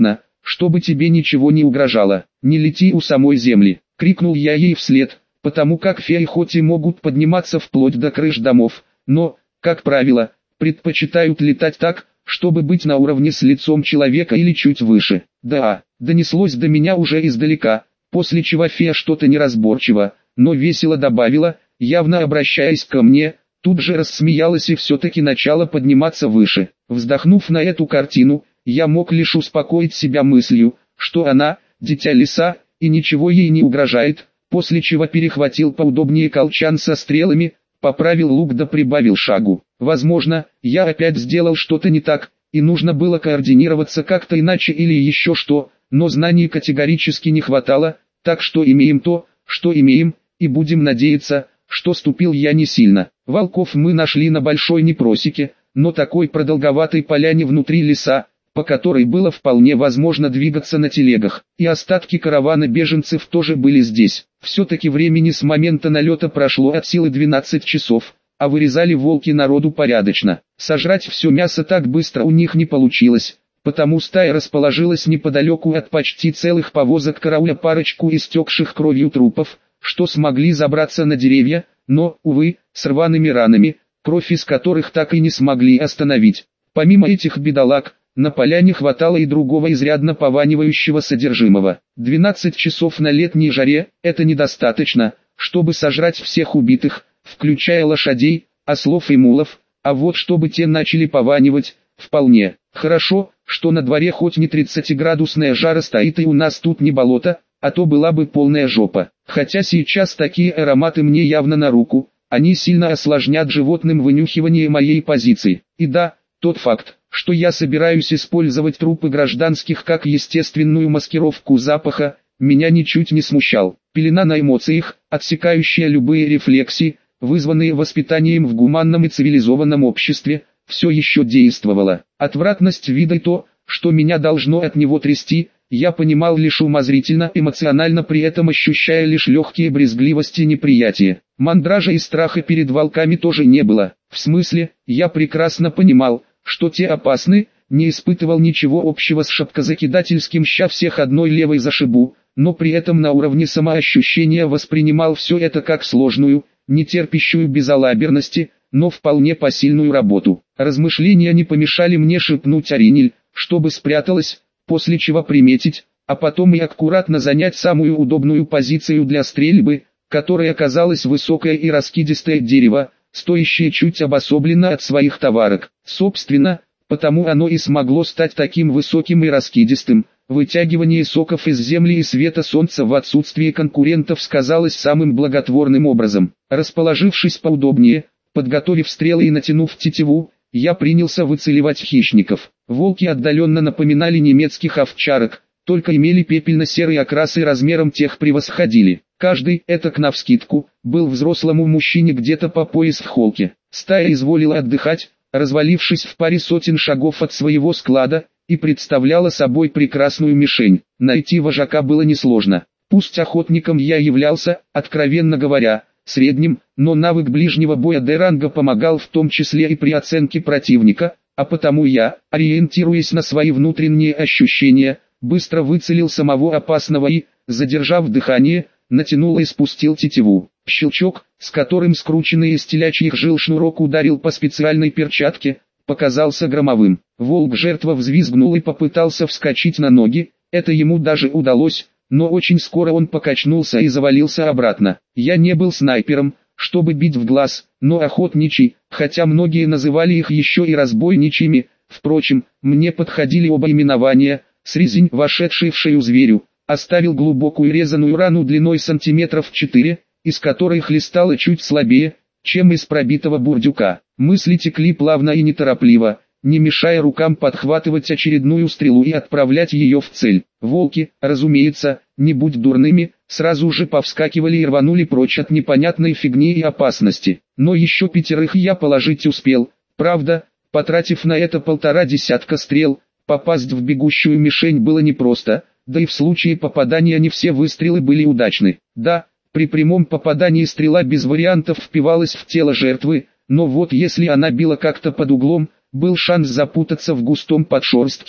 чтобы тебе ничего не угрожало. Не лети у самой земли, крикнул я ей вслед, потому как феи хоть и могут подниматься вплоть до крыш домов, но, как правило, предпочитают летать так, чтобы быть на уровне с лицом человека или чуть выше. Да, донеслось до меня уже издалека, после чего фея что-то неразборчиво, но весело добавила, явно обращаясь ко мне, тут же рассмеялась и все-таки начала подниматься выше. Вздохнув на эту картину, я мог лишь успокоить себя мыслью, что она, дитя леса, и ничего ей не угрожает, после чего перехватил поудобнее колчан со стрелами, поправил лук да прибавил шагу. Возможно, я опять сделал что-то не так, и нужно было координироваться как-то иначе или еще что, но знаний категорически не хватало, так что имеем то, что имеем, и будем надеяться, что ступил я не сильно. Волков мы нашли на большой непросеке, но такой продолговатой поляне внутри леса, по которой было вполне возможно двигаться на телегах, и остатки каравана беженцев тоже были здесь. Все-таки времени с момента налета прошло от силы двенадцать часов, а вырезали волки народу порядочно. Сожрать все мясо так быстро у них не получилось, потому стая расположилась неподалеку от почти целых повозок карауля парочку истекших кровью трупов, что смогли забраться на деревья, но, увы, с рваными ранами, кровь из которых так и не смогли остановить. Помимо этих бедолаг, на поляне хватало и другого изрядно пованивающего содержимого. двенадцать часов на летней жаре – это недостаточно, чтобы сожрать всех убитых, включая лошадей, ослов и мулов, а вот чтобы те начали пованивать – вполне. Хорошо, что на дворе хоть не тридцатиградусная жара стоит и у нас тут не болото, а то была бы полная жопа. Хотя сейчас такие ароматы мне явно на руку, они сильно осложнят животным вынюхивание моей позиции. И да, тот факт, что я собираюсь использовать трупы гражданских как естественную маскировку запаха, меня ничуть не смущал. Пелена на эмоциях, отсекающая любые рефлексии, вызванные воспитанием в гуманном и цивилизованном обществе, все еще действовала. Отвратность вида и то, что меня должно от него трясти, я понимал лишь умозрительно, эмоционально при этом ощущая лишь легкие брезгливости и неприятие. Мандража и страха перед волками тоже не было. В смысле, я прекрасно понимал, что те опасны, не испытывал ничего общего с шапкозакидательским «ща всех одной левой зашибу», но при этом на уровне самоощущения воспринимал все это как сложную, не терпящую безалаберности, но вполне посильную работу. Размышления не помешали мне шепнуть Аринель, чтобы спряталась, после чего приметить, а потом и аккуратно занять самую удобную позицию для стрельбы, которой оказалось высокое и раскидистое дерево, стоящее чуть обособленно от своих товарок. Собственно, потому оно и смогло стать таким высоким и раскидистым. Вытягивание соков из земли и света солнца в отсутствие конкурентов сказалось самым благотворным образом. Расположившись поудобнее, подготовив стрелы и натянув тетиву, я принялся выцеливать хищников. Волки отдаленно напоминали немецких овчарок, только имели пепельно-серый окрас и размером тех превосходили. Каждый, этак навскидку, был взрослому мужчине где-то по пояс в холке. Стая изволила отдыхать, развалившись в паре сотен шагов от своего склада, и представляла собой прекрасную мишень. Найти вожака было несложно. Пусть охотником я являлся, откровенно говоря, средним, но навык ближнего боя Д-ранга помогал в том числе и при оценке противника, а потому я, ориентируясь на свои внутренние ощущения, быстро выцелил самого опасного и, задержав дыхание, натянул и спустил тетиву. Щелчок, с которым скрученный из телячьих жил шнурок ударил по специальной перчатке, показался громовым. Волк-жертва взвизгнул и попытался вскочить на ноги, это ему даже удалось, но очень скоро он покачнулся и завалился обратно. Я не был снайпером, чтобы бить в глаз, но охотничий, хотя многие называли их еще и разбойничьими, впрочем, мне подходили оба именования. Срезень, вошедший в шею зверю, оставил глубокую резаную рану длиной сантиметров четыре, из которой хлестало чуть слабее, чем из пробитого бурдюка. Мысли текли плавно и неторопливо, не мешая рукам подхватывать очередную стрелу и отправлять ее в цель. Волки, разумеется, не будь дурными, сразу же повскакивали и рванули прочь от непонятной фигни и опасности. Но еще пятерых я положить успел, правда, потратив на это полтора десятка стрел. Попасть в бегущую мишень было непросто, да и в случае попадания не все выстрелы были удачны. Да, при прямом попадании стрела без вариантов впивалась в тело жертвы, но вот если она била как-то под углом, был шанс запутаться в густом подшерстке,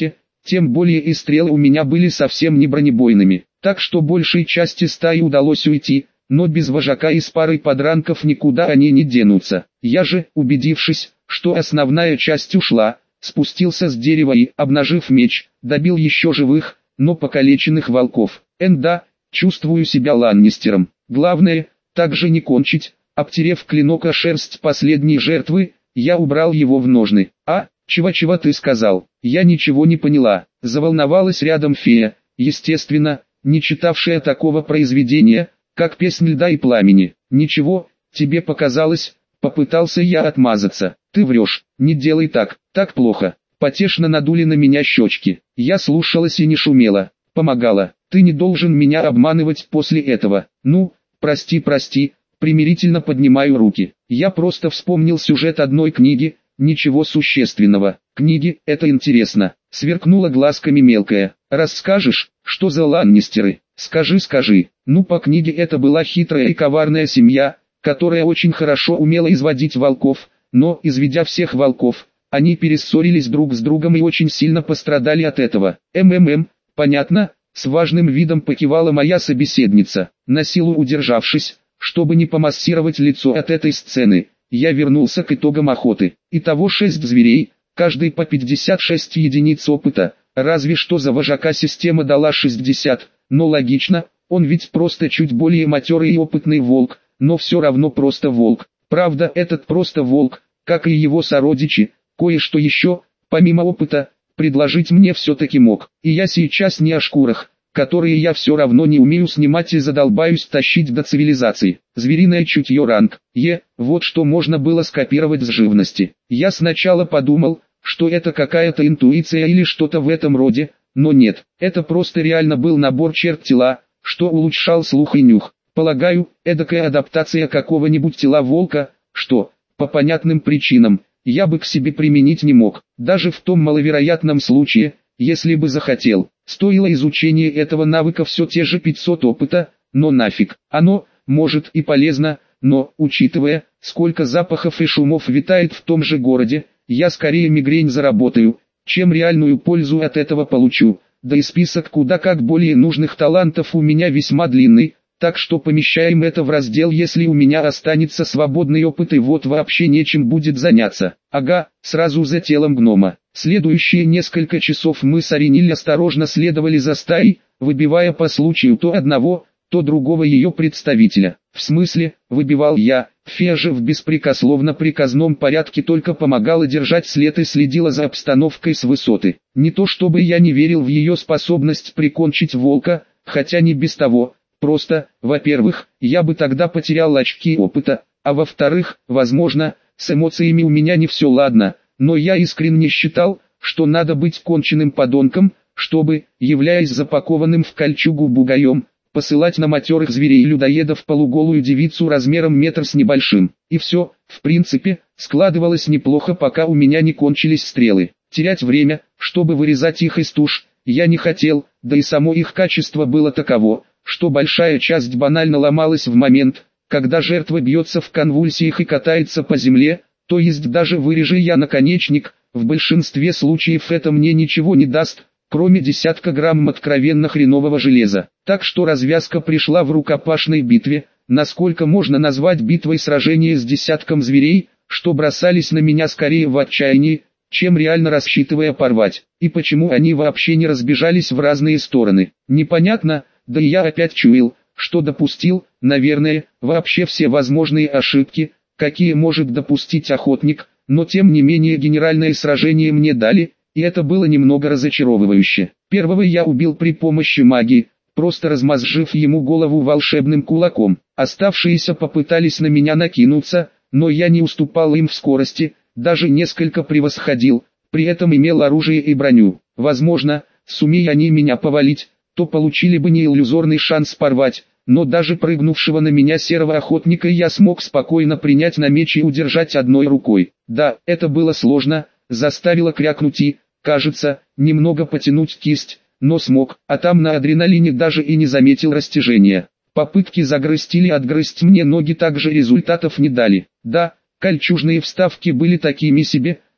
тем более и стрелы у меня были совсем не бронебойными, так что большей части стаи удалось уйти, но без вожака и с парой подранков никуда они не денутся. Я же, убедившись, что основная часть ушла, спустился с дерева и, обнажив меч, добил еще живых, но покалеченных волков. Энда, чувствую себя ланнистером. Главное, также не кончить. Обтерев клинок о шерсть последней жертвы, я убрал его в ножны. «А, чего-чего ты сказал?» Я ничего не поняла. Заволновалась рядом фея, естественно, не читавшая такого произведения, как «Песнь льда и пламени». «Ничего, тебе показалось», — попытался я отмазаться. «Ты врешь, не делай так, так плохо». Потешно надули на меня щечки. Я слушалась и не шумела, помогала. «Ты не должен меня обманывать после этого». «Ну, прости, прости». Примирительно поднимаю руки. Я просто вспомнил сюжет одной книги, ничего существенного. Книги, это интересно. Сверкнула глазками мелкая. Расскажешь, что за ланнистеры? Скажи, скажи. Ну, по книге это была хитрая и коварная семья, которая очень хорошо умела изводить волков, но, изведя всех волков, они перессорились друг с другом и очень сильно пострадали от этого. МММ, понятно, с важным видом покивала моя собеседница, на силу удержавшись, чтобы не помассировать лицо от этой сцены. Я вернулся к итогам охоты. Итого шесть зверей, каждый по пятьдесят шесть единиц опыта, разве что за вожака система дала шестьдесят, но логично, он ведь просто чуть более матерый и опытный волк, но все равно просто волк. Правда, этот просто волк, как и его сородичи, кое-что еще, помимо опыта, предложить мне все-таки мог. И я сейчас не о шкурах, которые я все равно не умею снимать и задолбаюсь тащить до цивилизации. Звериное чутье ранг Е, вот что можно было скопировать с живности. Я сначала подумал, что это какая-то интуиция или что-то в этом роде, но нет, это просто реально был набор черт тела, что улучшал слух и нюх. Полагаю, эдакая адаптация какого-нибудь тела волка, что, по понятным причинам, я бы к себе применить не мог, даже в том маловероятном случае, если бы захотел. Стоило изучение этого навыка все те же пятьсот опыта, но нафиг. Оно, может и полезно, но, учитывая, сколько запахов и шумов витает в том же городе, я скорее мигрень заработаю, чем реальную пользу от этого получу. Да и список куда как более нужных талантов у меня весьма длинный, так что помещаем это в раздел, если у меня останется свободный опыт и вот вообще нечем будет заняться. Ага, сразу за телом гнома. Следующие несколько часов мы с Ариниль осторожно следовали за стаей, выбивая по случаю то одного, то другого ее представителя. В смысле, выбивал я, фея же в беспрекословно приказном порядке только помогала держать след и следила за обстановкой с высоты. Не то чтобы я не верил в ее способность прикончить волка, хотя не без того, просто, во-первых, я бы тогда потерял очки опыта, а во-вторых, возможно, с эмоциями у меня не все ладно. Но я искренне считал, что надо быть конченным подонком, чтобы, являясь запакованным в кольчугу бугаем, посылать на матерых зверей-людоедов полуголую девицу размером метр с небольшим. И все, в принципе, складывалось неплохо, пока у меня не кончились стрелы. Терять время, чтобы вырезать их из туш, я не хотел, да и само их качество было таково, что большая часть банально ломалась в момент, когда жертва бьется в конвульсиях и катается по земле. То есть даже вырежи я наконечник, в большинстве случаев это мне ничего не даст, кроме десятка грамм откровенно хренового железа. Так что развязка пришла в рукопашной битве, насколько можно назвать битвой сражение с десятком зверей, что бросались на меня скорее в отчаянии, чем реально рассчитывая порвать. И почему они вообще не разбежались в разные стороны, непонятно, да и я опять чуял, что допустил, наверное, вообще все возможные ошибки, какие может допустить охотник, но тем не менее генеральное сражение мне дали, и это было немного разочаровывающе. Первого я убил при помощи магии, просто размозжив ему голову волшебным кулаком. Оставшиеся попытались на меня накинуться, но я не уступал им в скорости, даже несколько превосходил, при этом имел оружие и броню. Возможно, сумея они меня повалить, то получили бы не иллюзорный шанс порвать, но даже прыгнувшего на меня серого охотника я смог спокойно принять на меч и удержать одной рукой. Да, это было сложно, заставило крякнуть и, кажется, немного потянуть кисть, но смог, а там на адреналине даже и не заметил растяжения. Попытки загрызть или отгрызть мне ноги также результатов не дали. Да, кольчужные вставки были такими себе,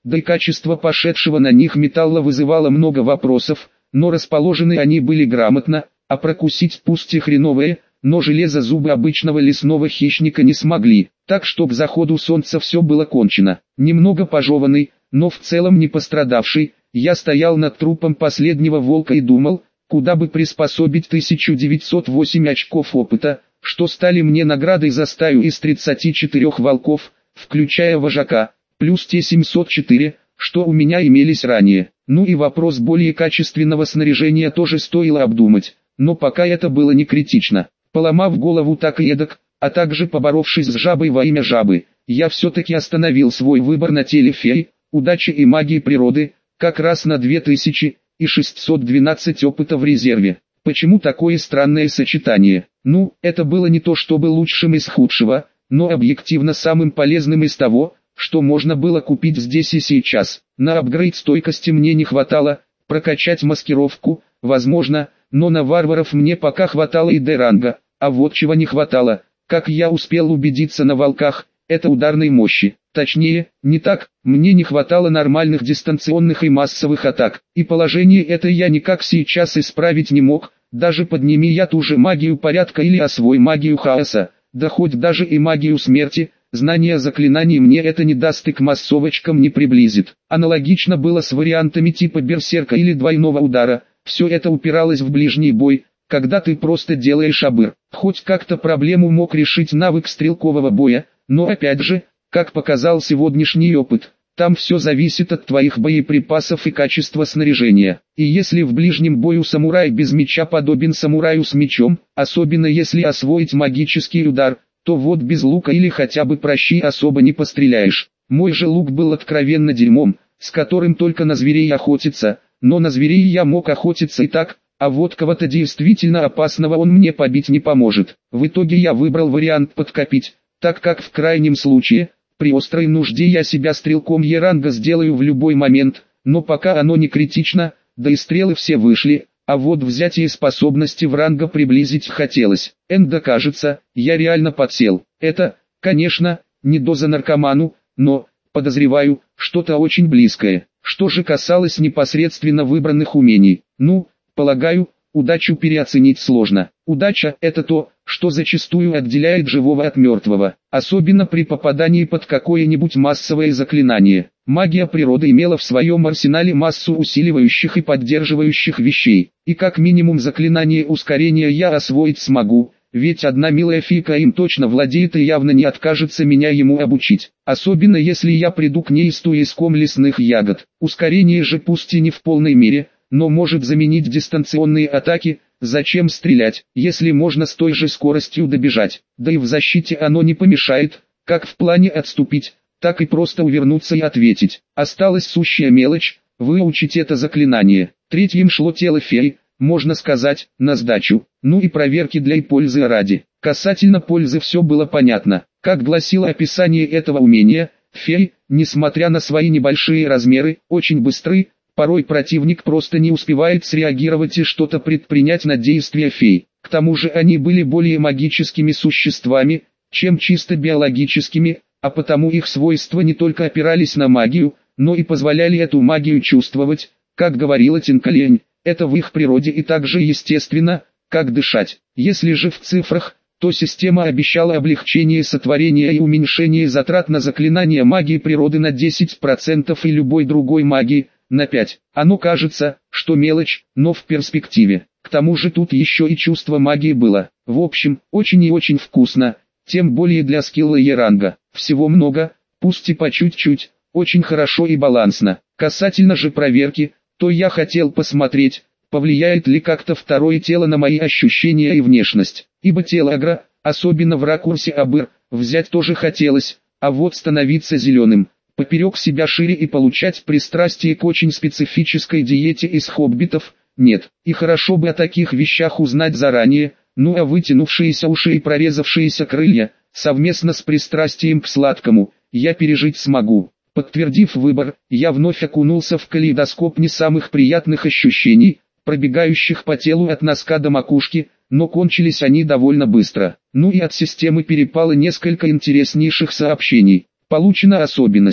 да и качество пошедшего на них металла вызывало много вопросов, но расположены они были грамотно, а прокусить пусть и хреновые, но железо зубы обычного лесного хищника не смогли, так что к заходу солнца все было кончено. Немного пожеванный, но в целом не пострадавший, я стоял над трупом последнего волка и думал, куда бы приспособить тысяча девятьсот восемь очков опыта, что стали мне наградой за стаю из тридцати четырёх волков, включая вожака, плюс те семьсот четыре, что у меня имелись ранее. Ну и вопрос более качественного снаряжения тоже стоило обдумать, но пока это было не критично. Поломав голову так и эдак, а также поборовшись с жабой во имя жабы, я все-таки остановил свой выбор на теле феи, удачи и магии природы, как раз на две тысячи шестьсот двенадцать опыта в резерве. Почему такое странное сочетание? Ну, это было не то чтобы лучшим из худшего, но объективно самым полезным из того, что можно было купить здесь и сейчас. На апгрейд стойкости мне не хватало, прокачать маскировку, возможно, но на варваров мне пока хватало и Д-ранга, а вот чего не хватало, как я успел убедиться на волках, это ударной мощи. Точнее, не так, мне не хватало нормальных дистанционных и массовых атак, и положение это я никак сейчас исправить не мог, даже подними я ту же магию порядка или освой магию хаоса, да хоть даже и магию смерти, знание заклинаний мне это не даст и к массовочкам не приблизит. Аналогично было с вариантами типа берсерка или двойного удара, все это упиралось в ближний бой, когда ты просто делаешь обыр. Хоть как-то проблему мог решить навык стрелкового боя, но опять же, как показал сегодняшний опыт, там все зависит от твоих боеприпасов и качества снаряжения. И если в ближнем бою самурай без меча подобен самураю с мечом, особенно если освоить магический удар, то вот без лука или хотя бы пращи особо не постреляешь. Мой же лук был откровенно дерьмом, с которым только на зверей охотиться, но на зверей я мог охотиться и так, а вот кого-то действительно опасного он мне побить не поможет. В итоге я выбрал вариант подкопить, так как в крайнем случае, при острой нужде я себя стрелком Е-ранга сделаю в любой момент, но пока оно не критично, да и стрелы все вышли, а вот взятие способности в ранга приблизить хотелось. Энда, кажется, я реально подсел. Это, конечно, не доза наркоману, но, подозреваю, что-то очень близкое. Что же касалось непосредственно выбранных умений, ну, полагаю, удачу переоценить сложно. Удача – это то, что зачастую отделяет живого от мертвого, особенно при попадании под какое-нибудь массовое заклинание. Магия природы имела в своем арсенале массу усиливающих и поддерживающих вещей, и как минимум заклинание ускорения я освоить смогу, ведь одна милая фика им точно владеет и явно не откажется меня ему обучить, особенно если я приду к ней с туиском лесных ягод. Ускорение же пусть и не в полной мере, но может заменить дистанционные атаки. Зачем стрелять, если можно с той же скоростью добежать, да и в защите оно не помешает, как в плане отступить, так и просто увернуться и ответить. Осталась сущая мелочь, выучить это заклинание. Третьим шло тело феи, можно сказать, на сдачу, ну и проверки для и пользы ради. Касательно пользы все было понятно, как гласило описание этого умения, феи, несмотря на свои небольшие размеры, очень быстры. Порой противник просто не успевает среагировать и что-то предпринять на действия фей. К тому же они были более магическими существами, чем чисто биологическими, а потому их свойства не только опирались на магию, но и позволяли эту магию чувствовать, как говорила Тинкалень, это в их природе и так же естественно, как дышать. Если же в цифрах, то система обещала облегчение сотворения и уменьшение затрат на заклинания магии природы на десять процентов и любой другой магии, на пять. Оно кажется, что мелочь, но в перспективе. К тому же тут еще и чувство магии было. В общем, очень и очень вкусно, тем более для скилла Е-ранга. Всего много, пусть и по чуть-чуть, очень хорошо и балансно. Касательно же проверки, то я хотел посмотреть, повлияет ли как-то второе тело на мои ощущения и внешность. Ибо тело агро, особенно в ракурсе абыр, взять тоже хотелось, а вот становиться зеленым, поперек себя шире и получать пристрастие к очень специфической диете из хоббитов, нет. И хорошо бы о таких вещах узнать заранее, ну а вытянувшиеся уши и прорезавшиеся крылья, совместно с пристрастием к сладкому, я пережить смогу. Подтвердив выбор, я вновь окунулся в калейдоскоп не самых приятных ощущений, пробегающих по телу от носка до макушки, но кончились они довольно быстро. Ну и от системы перепало несколько интереснейших сообщений. Получена особенность.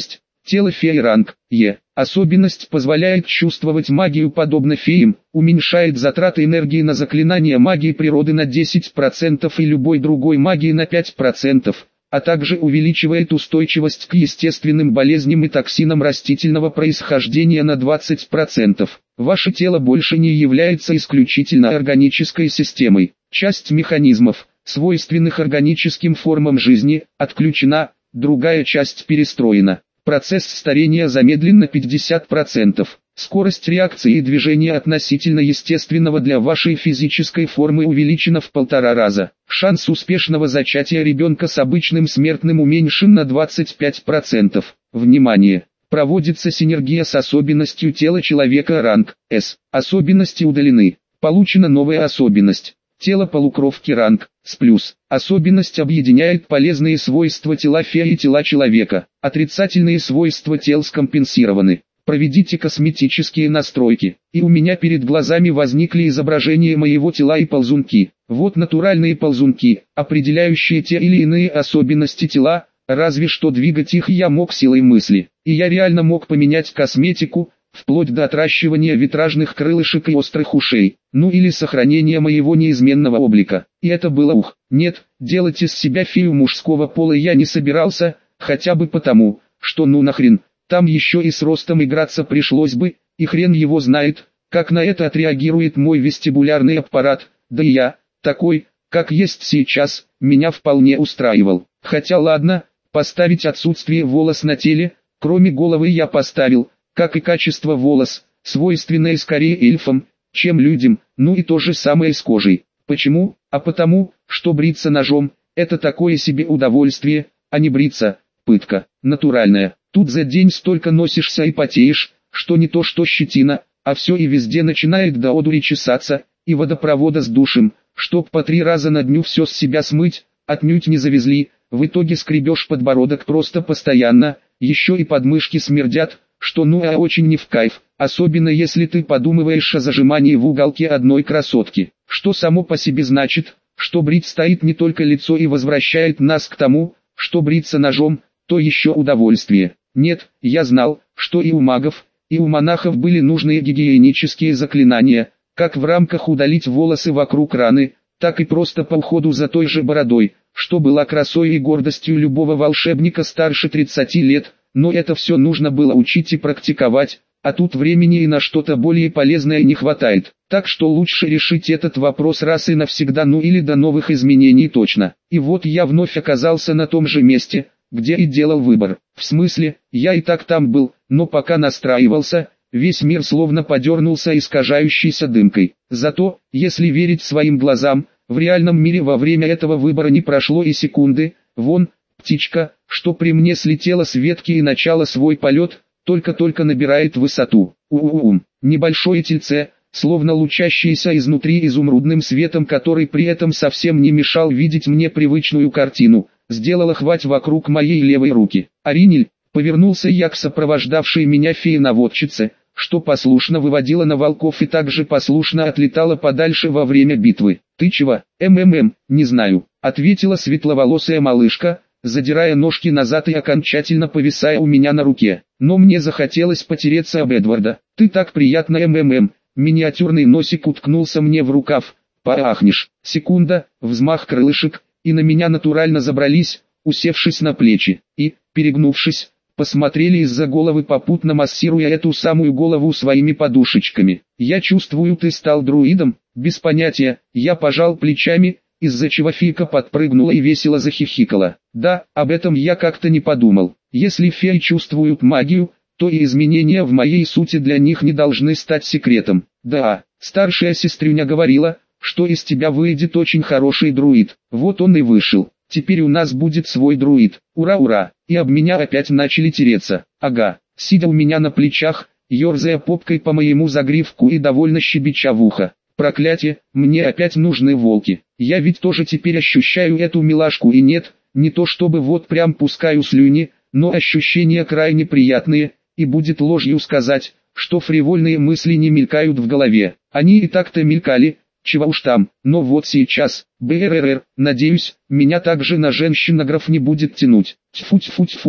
Тело феи ранг Е. Особенность позволяет чувствовать магию подобно феям, уменьшает затраты энергии на заклинания магии природы на десять процентов и любой другой магии на пять процентов, а также увеличивает устойчивость к естественным болезням и токсинам растительного происхождения на двадцать процентов. Ваше тело больше не является исключительно органической системой. Часть механизмов, свойственных органическим формам жизни, отключена, другая часть перестроена. Процесс старения замедлен на пятьдесят процентов. Скорость реакции и движения относительно естественного для вашей физической формы увеличена в полтора раза. Шанс успешного зачатия ребенка с обычным смертным уменьшен на двадцать пять процентов. Внимание! Проводится синергия с особенностью тела человека ранг С. Особенности удалены. Получена новая особенность. Тело полукровки ранг С+. Особенность объединяет полезные свойства тела феи и тела человека. Отрицательные свойства тел скомпенсированы. Проведите косметические настройки. И у меня перед глазами возникли изображения моего тела и ползунки. Вот натуральные ползунки, определяющие те или иные особенности тела, разве что двигать их я мог силой мысли. И я реально мог поменять косметику, вплоть до отращивания витражных крылышек и острых ушей, ну или сохранения моего неизменного облика. И это было ух. Нет, делать из себя фею мужского пола я не собирался, хотя бы потому, что ну нахрен, там еще и с ростом играться пришлось бы, и хрен его знает, как на это отреагирует мой вестибулярный аппарат, да и я, такой, как есть сейчас, меня вполне устраивал. Хотя ладно, поставить отсутствие волос на теле, кроме головы я поставил, как и качество волос, свойственное скорее эльфам, чем людям, ну и то же самое с кожей. Почему? А потому, что бриться ножом – это такое себе удовольствие, а не бриться – пытка, натуральная. Тут за день столько носишься и потеешь, что не то что щетина, а все и везде начинает до одури чесаться, и водопровода с душем, чтоб по три раза на дню все с себя смыть, отнюдь не завезли, в итоге скребешь подбородок просто постоянно, еще и подмышки смердят, что ну а очень не в кайф, особенно если ты подумываешь о зажимании в уголке одной красотки, что само по себе значит, что брить стоит не только лицо и возвращает нас к тому, что бриться ножом, то еще удовольствие. Нет, я знал, что и у магов, и у монахов были нужные гигиенические заклинания, как в рамках удалить волосы вокруг раны, так и просто по уходу за той же бородой, что была красой и гордостью любого волшебника старше тридцати лет, но это все нужно было учить и практиковать, а тут времени и на что-то более полезное не хватает. Так что лучше решить этот вопрос раз и навсегда, ну или до новых изменений точно. И вот я вновь оказался на том же месте, где и делал выбор. В смысле, я и так там был, но пока настраивался, весь мир словно подернулся искажающейся дымкой. Зато, если верить своим глазам, в реальном мире во время этого выбора не прошло и секунды. Вон, птичка, что при мне слетела с ветки и начала свой полет, только-только набирает высоту. У-у-ум, небольшое тельце, словно лучащееся изнутри изумрудным светом, который при этом совсем не мешал видеть мне привычную картину, сделала хвать вокруг моей левой руки. Аринель, повернулся я к сопровождавшей меня фее-наводчице, что послушно выводила на волков и также послушно отлетала подальше во время битвы. «Ты чего?» «МММ, не знаю», — ответила светловолосая малышка, задирая ножки назад и окончательно повисая у меня на руке. Но мне захотелось потереться об Эдварда. «Ты так приятно, МММ», миниатюрный носик уткнулся мне в рукав. «Поахнешь». Секунда, взмах крылышек, и на меня натурально забрались, усевшись на плечи, и, перегнувшись, посмотрели из-за головы, попутно массируя эту самую голову своими подушечками. «Я чувствую, ты стал друидом?» «Без понятия», я пожал плечами, из-за чего Фика подпрыгнула и весело захихикала. «Да, об этом я как-то не подумал. Если феи чувствуют магию, то и изменения в моей сути для них не должны стать секретом». «Да, старшая сестрюня говорила, что из тебя выйдет очень хороший друид. Вот он и вышел. Теперь у нас будет свой друид. Ура-ура!» И об меня опять начали тереться. Ага, сидя у меня на плечах, ерзая попкой по моему загривку и довольно щебеча в ухо. «Проклятие, мне опять нужны волки. Я ведь тоже теперь ощущаю эту милашку, и нет, не то чтобы вот прям пускаю слюни, но ощущения крайне приятные, и будет ложью сказать, что фривольные мысли не мелькают в голове. Они и так-то мелькали, чего уж там, но вот сейчас, БРР, надеюсь, меня также на женщин-граф не будет тянуть. Тьфу-тьфу-тьфу,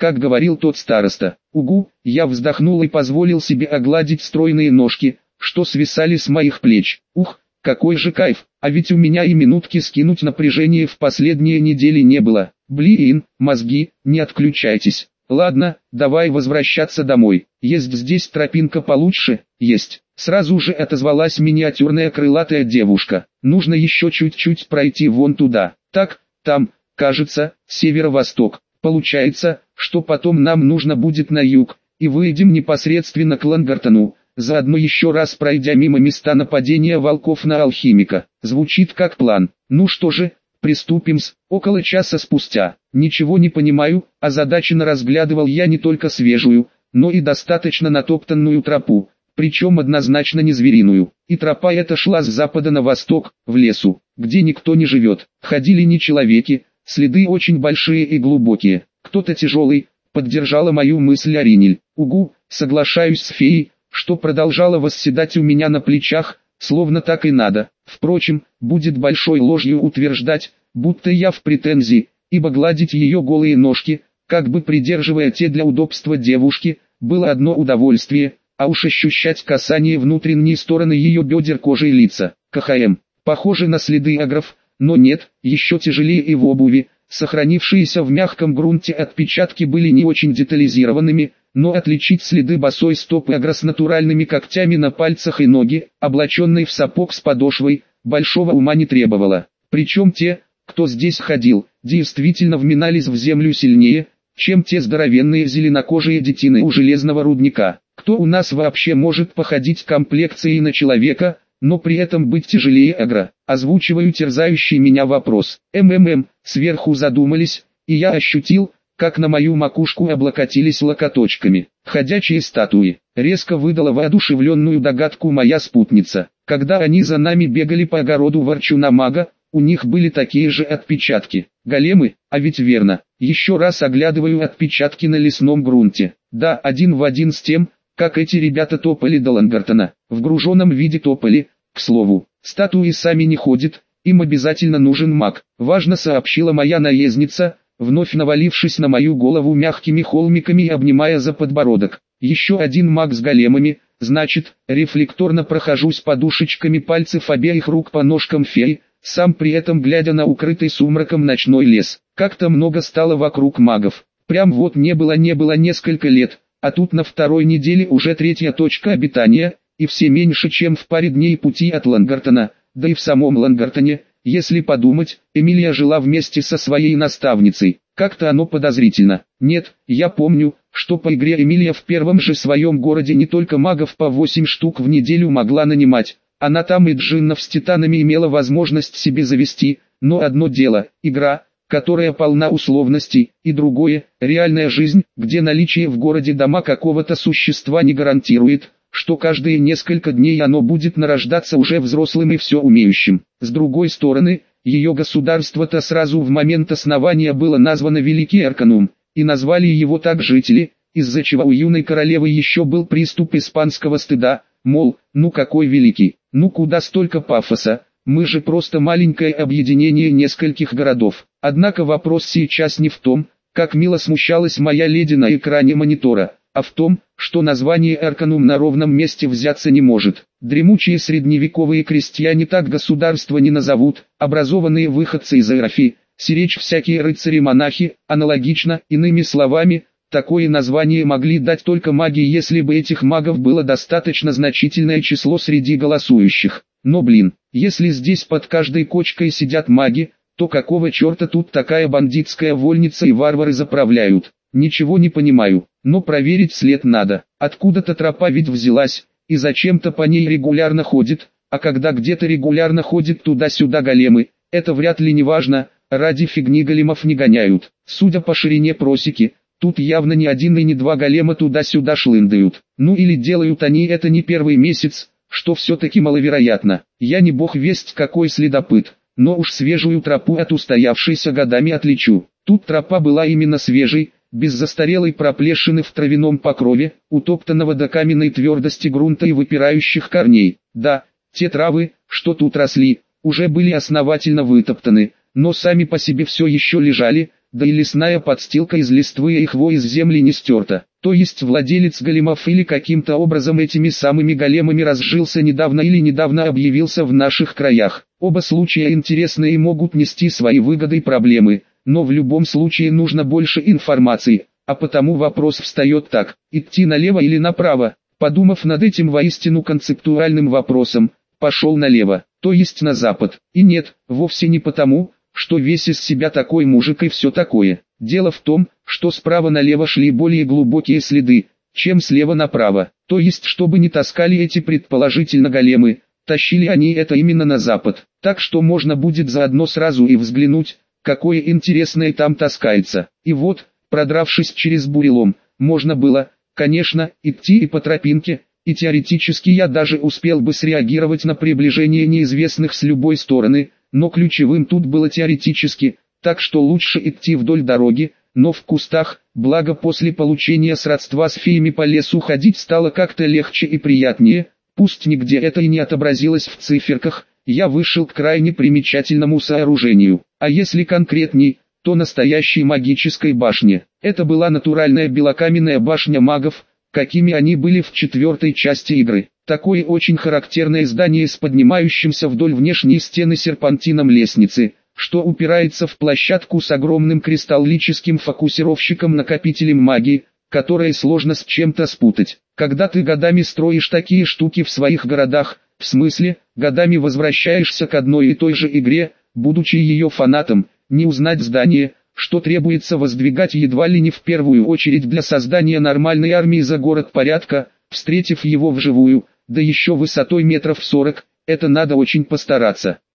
как говорил тот староста. Угу, я вздохнул и позволил себе огладить стройные ножки, что свисали с моих плеч. Ух, какой же кайф, а ведь у меня и минутки скинуть напряжение в последние недели не было. Блин, мозги, не отключайтесь. Ладно, давай возвращаться домой. Есть здесь тропинка получше? Есть. Сразу же отозвалась миниатюрная крылатая девушка. Нужно еще чуть-чуть пройти вон туда. Так, там, кажется, северо-восток. Получается, что потом нам нужно будет на юг, и выйдем непосредственно к Лангартону, заодно еще раз пройдя мимо места нападения волков на алхимика. Звучит как план. Ну что же, приступим-с. Около часа спустя. Ничего не понимаю, озадаченно разглядывал я не только свежую, но и достаточно натоптанную тропу, причем однозначно не звериную. И тропа эта шла с запада на восток, в лесу, где никто не живет. Ходили не человеки, следы очень большие и глубокие. Кто-то тяжелый, поддержала мою мысль Аринель. Угу, соглашаюсь с феей, что продолжала восседать у меня на плечах, словно так и надо. Впрочем, будет большой ложью утверждать, будто я в претензии, ибо гладить ее голые ножки, как бы придерживая те для удобства девушки, было одно удовольствие, а уж ощущать касание внутренней стороны ее бедер кожи и лица. КХМ. Похоже на следы агров, но нет, еще тяжелее и в обуви. Сохранившиеся в мягком грунте отпечатки были не очень детализированными, но отличить следы босой стопы агра с натуральными когтями на пальцах и ноги, облаченной в сапог с подошвой, большого ума не требовало. Причем те, кто здесь ходил, действительно вминались в землю сильнее, чем те здоровенные зеленокожие детины у железного рудника. Кто у нас вообще может походить комплекцией на человека, но при этом быть тяжелее агра? Озвучиваю терзающий меня вопрос. МММ, сверху задумались, и я ощутил, как на мою макушку облокотились локоточками. Ходячие статуи. Резко выдала воодушевленную догадку моя спутница. Когда они за нами бегали по огороду ворчуна-мага, у них были такие же отпечатки. Големы, а ведь верно. Еще раз оглядываю отпечатки на лесном грунте. Да, один в один с тем, как эти ребята топали до Лангартона. В груженном виде топали, к слову. Статуи сами не ходят, им обязательно нужен маг. Важно сообщила моя наездница, вновь навалившись на мою голову мягкими холмиками и обнимая за подбородок. Еще один маг с големами, значит, рефлекторно прохожусь подушечками пальцев обеих рук по ножкам феи, сам при этом глядя на укрытый сумраком ночной лес. Как-то много стало вокруг магов. Прям вот не было не было несколько лет, а тут на второй неделе уже третья точка обитания, и все меньше чем в паре дней пути от Лангартона, да и в самом Лангартоне, если подумать, Эмилия жила вместе со своей наставницей. Как-то оно подозрительно. Нет, я помню, что по игре Эмилия в первом же своем городе не только магов по восемь штук в неделю могла нанимать, она там и джиннов с титанами имела возможность себе завести, но одно дело – игра, которая полна условностей, и другое – реальная жизнь, где наличие в городе дома какого-то существа не гарантирует, что каждые несколько дней оно будет нарождаться уже взрослым и все умеющим. С другой стороны, ее государство-то сразу в момент основания было названо Великий Арканум, и назвали его так жители, из-за чего у юной королевы еще был приступ испанского стыда, мол, ну какой великий, ну куда столько пафоса, мы же просто маленькое объединение нескольких городов. Однако вопрос сейчас не в том, как мило смущалась моя леди на экране монитора, а в том, что название Арканум на ровном месте взяться не может. Дремучие средневековые крестьяне так государство не назовут, образованные выходцы из Эрафи, сиречь всякие рыцари-монахи, аналогично, иными словами, такое название могли дать только маги, если бы этих магов было достаточно значительное число среди голосующих. Но блин, если здесь под каждой кочкой сидят маги, то какого черта тут такая бандитская вольница и варвары заправляют? Ничего не понимаю, но проверить след надо. Откуда-то тропа ведь взялась, и зачем-то по ней регулярно ходит, а когда где-то регулярно ходит туда-сюда големы, это вряд ли не важно, ради фигни големов не гоняют. Судя по ширине просеки, тут явно не один и не два голема туда-сюда шлындают. Ну или делают они это не первый месяц, что все-таки маловероятно. Я не бог весть какой следопыт, но уж свежую тропу от устоявшейся годами отличу. Тут тропа была именно свежей, без застарелой проплешины в травяном покрове, утоптанного до каменной твердости грунта и выпирающих корней. Да, те травы, что тут росли, уже были основательно вытоптаны, но сами по себе все еще лежали, да и лесная подстилка из листвы и хвои с земли не стерта. То есть владелец големов или каким-то образом этими самыми големами разжился недавно или недавно объявился в наших краях. Оба случая интересны и могут нести свои выгоды и проблемы, но в любом случае нужно больше информации, а потому вопрос встает так: идти налево или направо? Подумав над этим воистину концептуальным вопросом, пошел налево, то есть на запад. И нет, вовсе не потому, что весь из себя такой мужик и все такое. Дело в том, что справа налево шли более глубокие следы, чем слева направо. То есть, чтобы не таскали эти предположительно големы, тащили они это именно на запад. Так что можно будет заодно сразу и взглянуть, какое интересное там таскается. И вот, продравшись через бурелом, можно было, конечно, идти и по тропинке, и теоретически я даже успел бы среагировать на приближение неизвестных с любой стороны, но ключевым тут было теоретически, так что лучше идти вдоль дороги, но в кустах, благо после получения сродства с феями по лесу ходить стало как-то легче и приятнее, пусть нигде это и не отобразилось в циферках, я вышел к крайне примечательному сооружению, а если конкретней, то настоящей магической башне. Это была натуральная белокаменная башня магов, какими они были в четвертой части игры. Такое очень характерное здание с поднимающимся вдоль внешней стены серпантином лестницы, что упирается в площадку с огромным кристаллическим фокусировщиком-накопителем магии, которое сложно с чем-то спутать. Когда ты годами строишь такие штуки в своих городах, в смысле, годами возвращаешься к одной и той же игре, будучи ее фанатом, не узнать здание, что требуется воздвигать едва ли не в первую очередь для создания нормальной армии за город порядка, встретив его вживую, да еще высотой метров сорок, это надо очень постараться.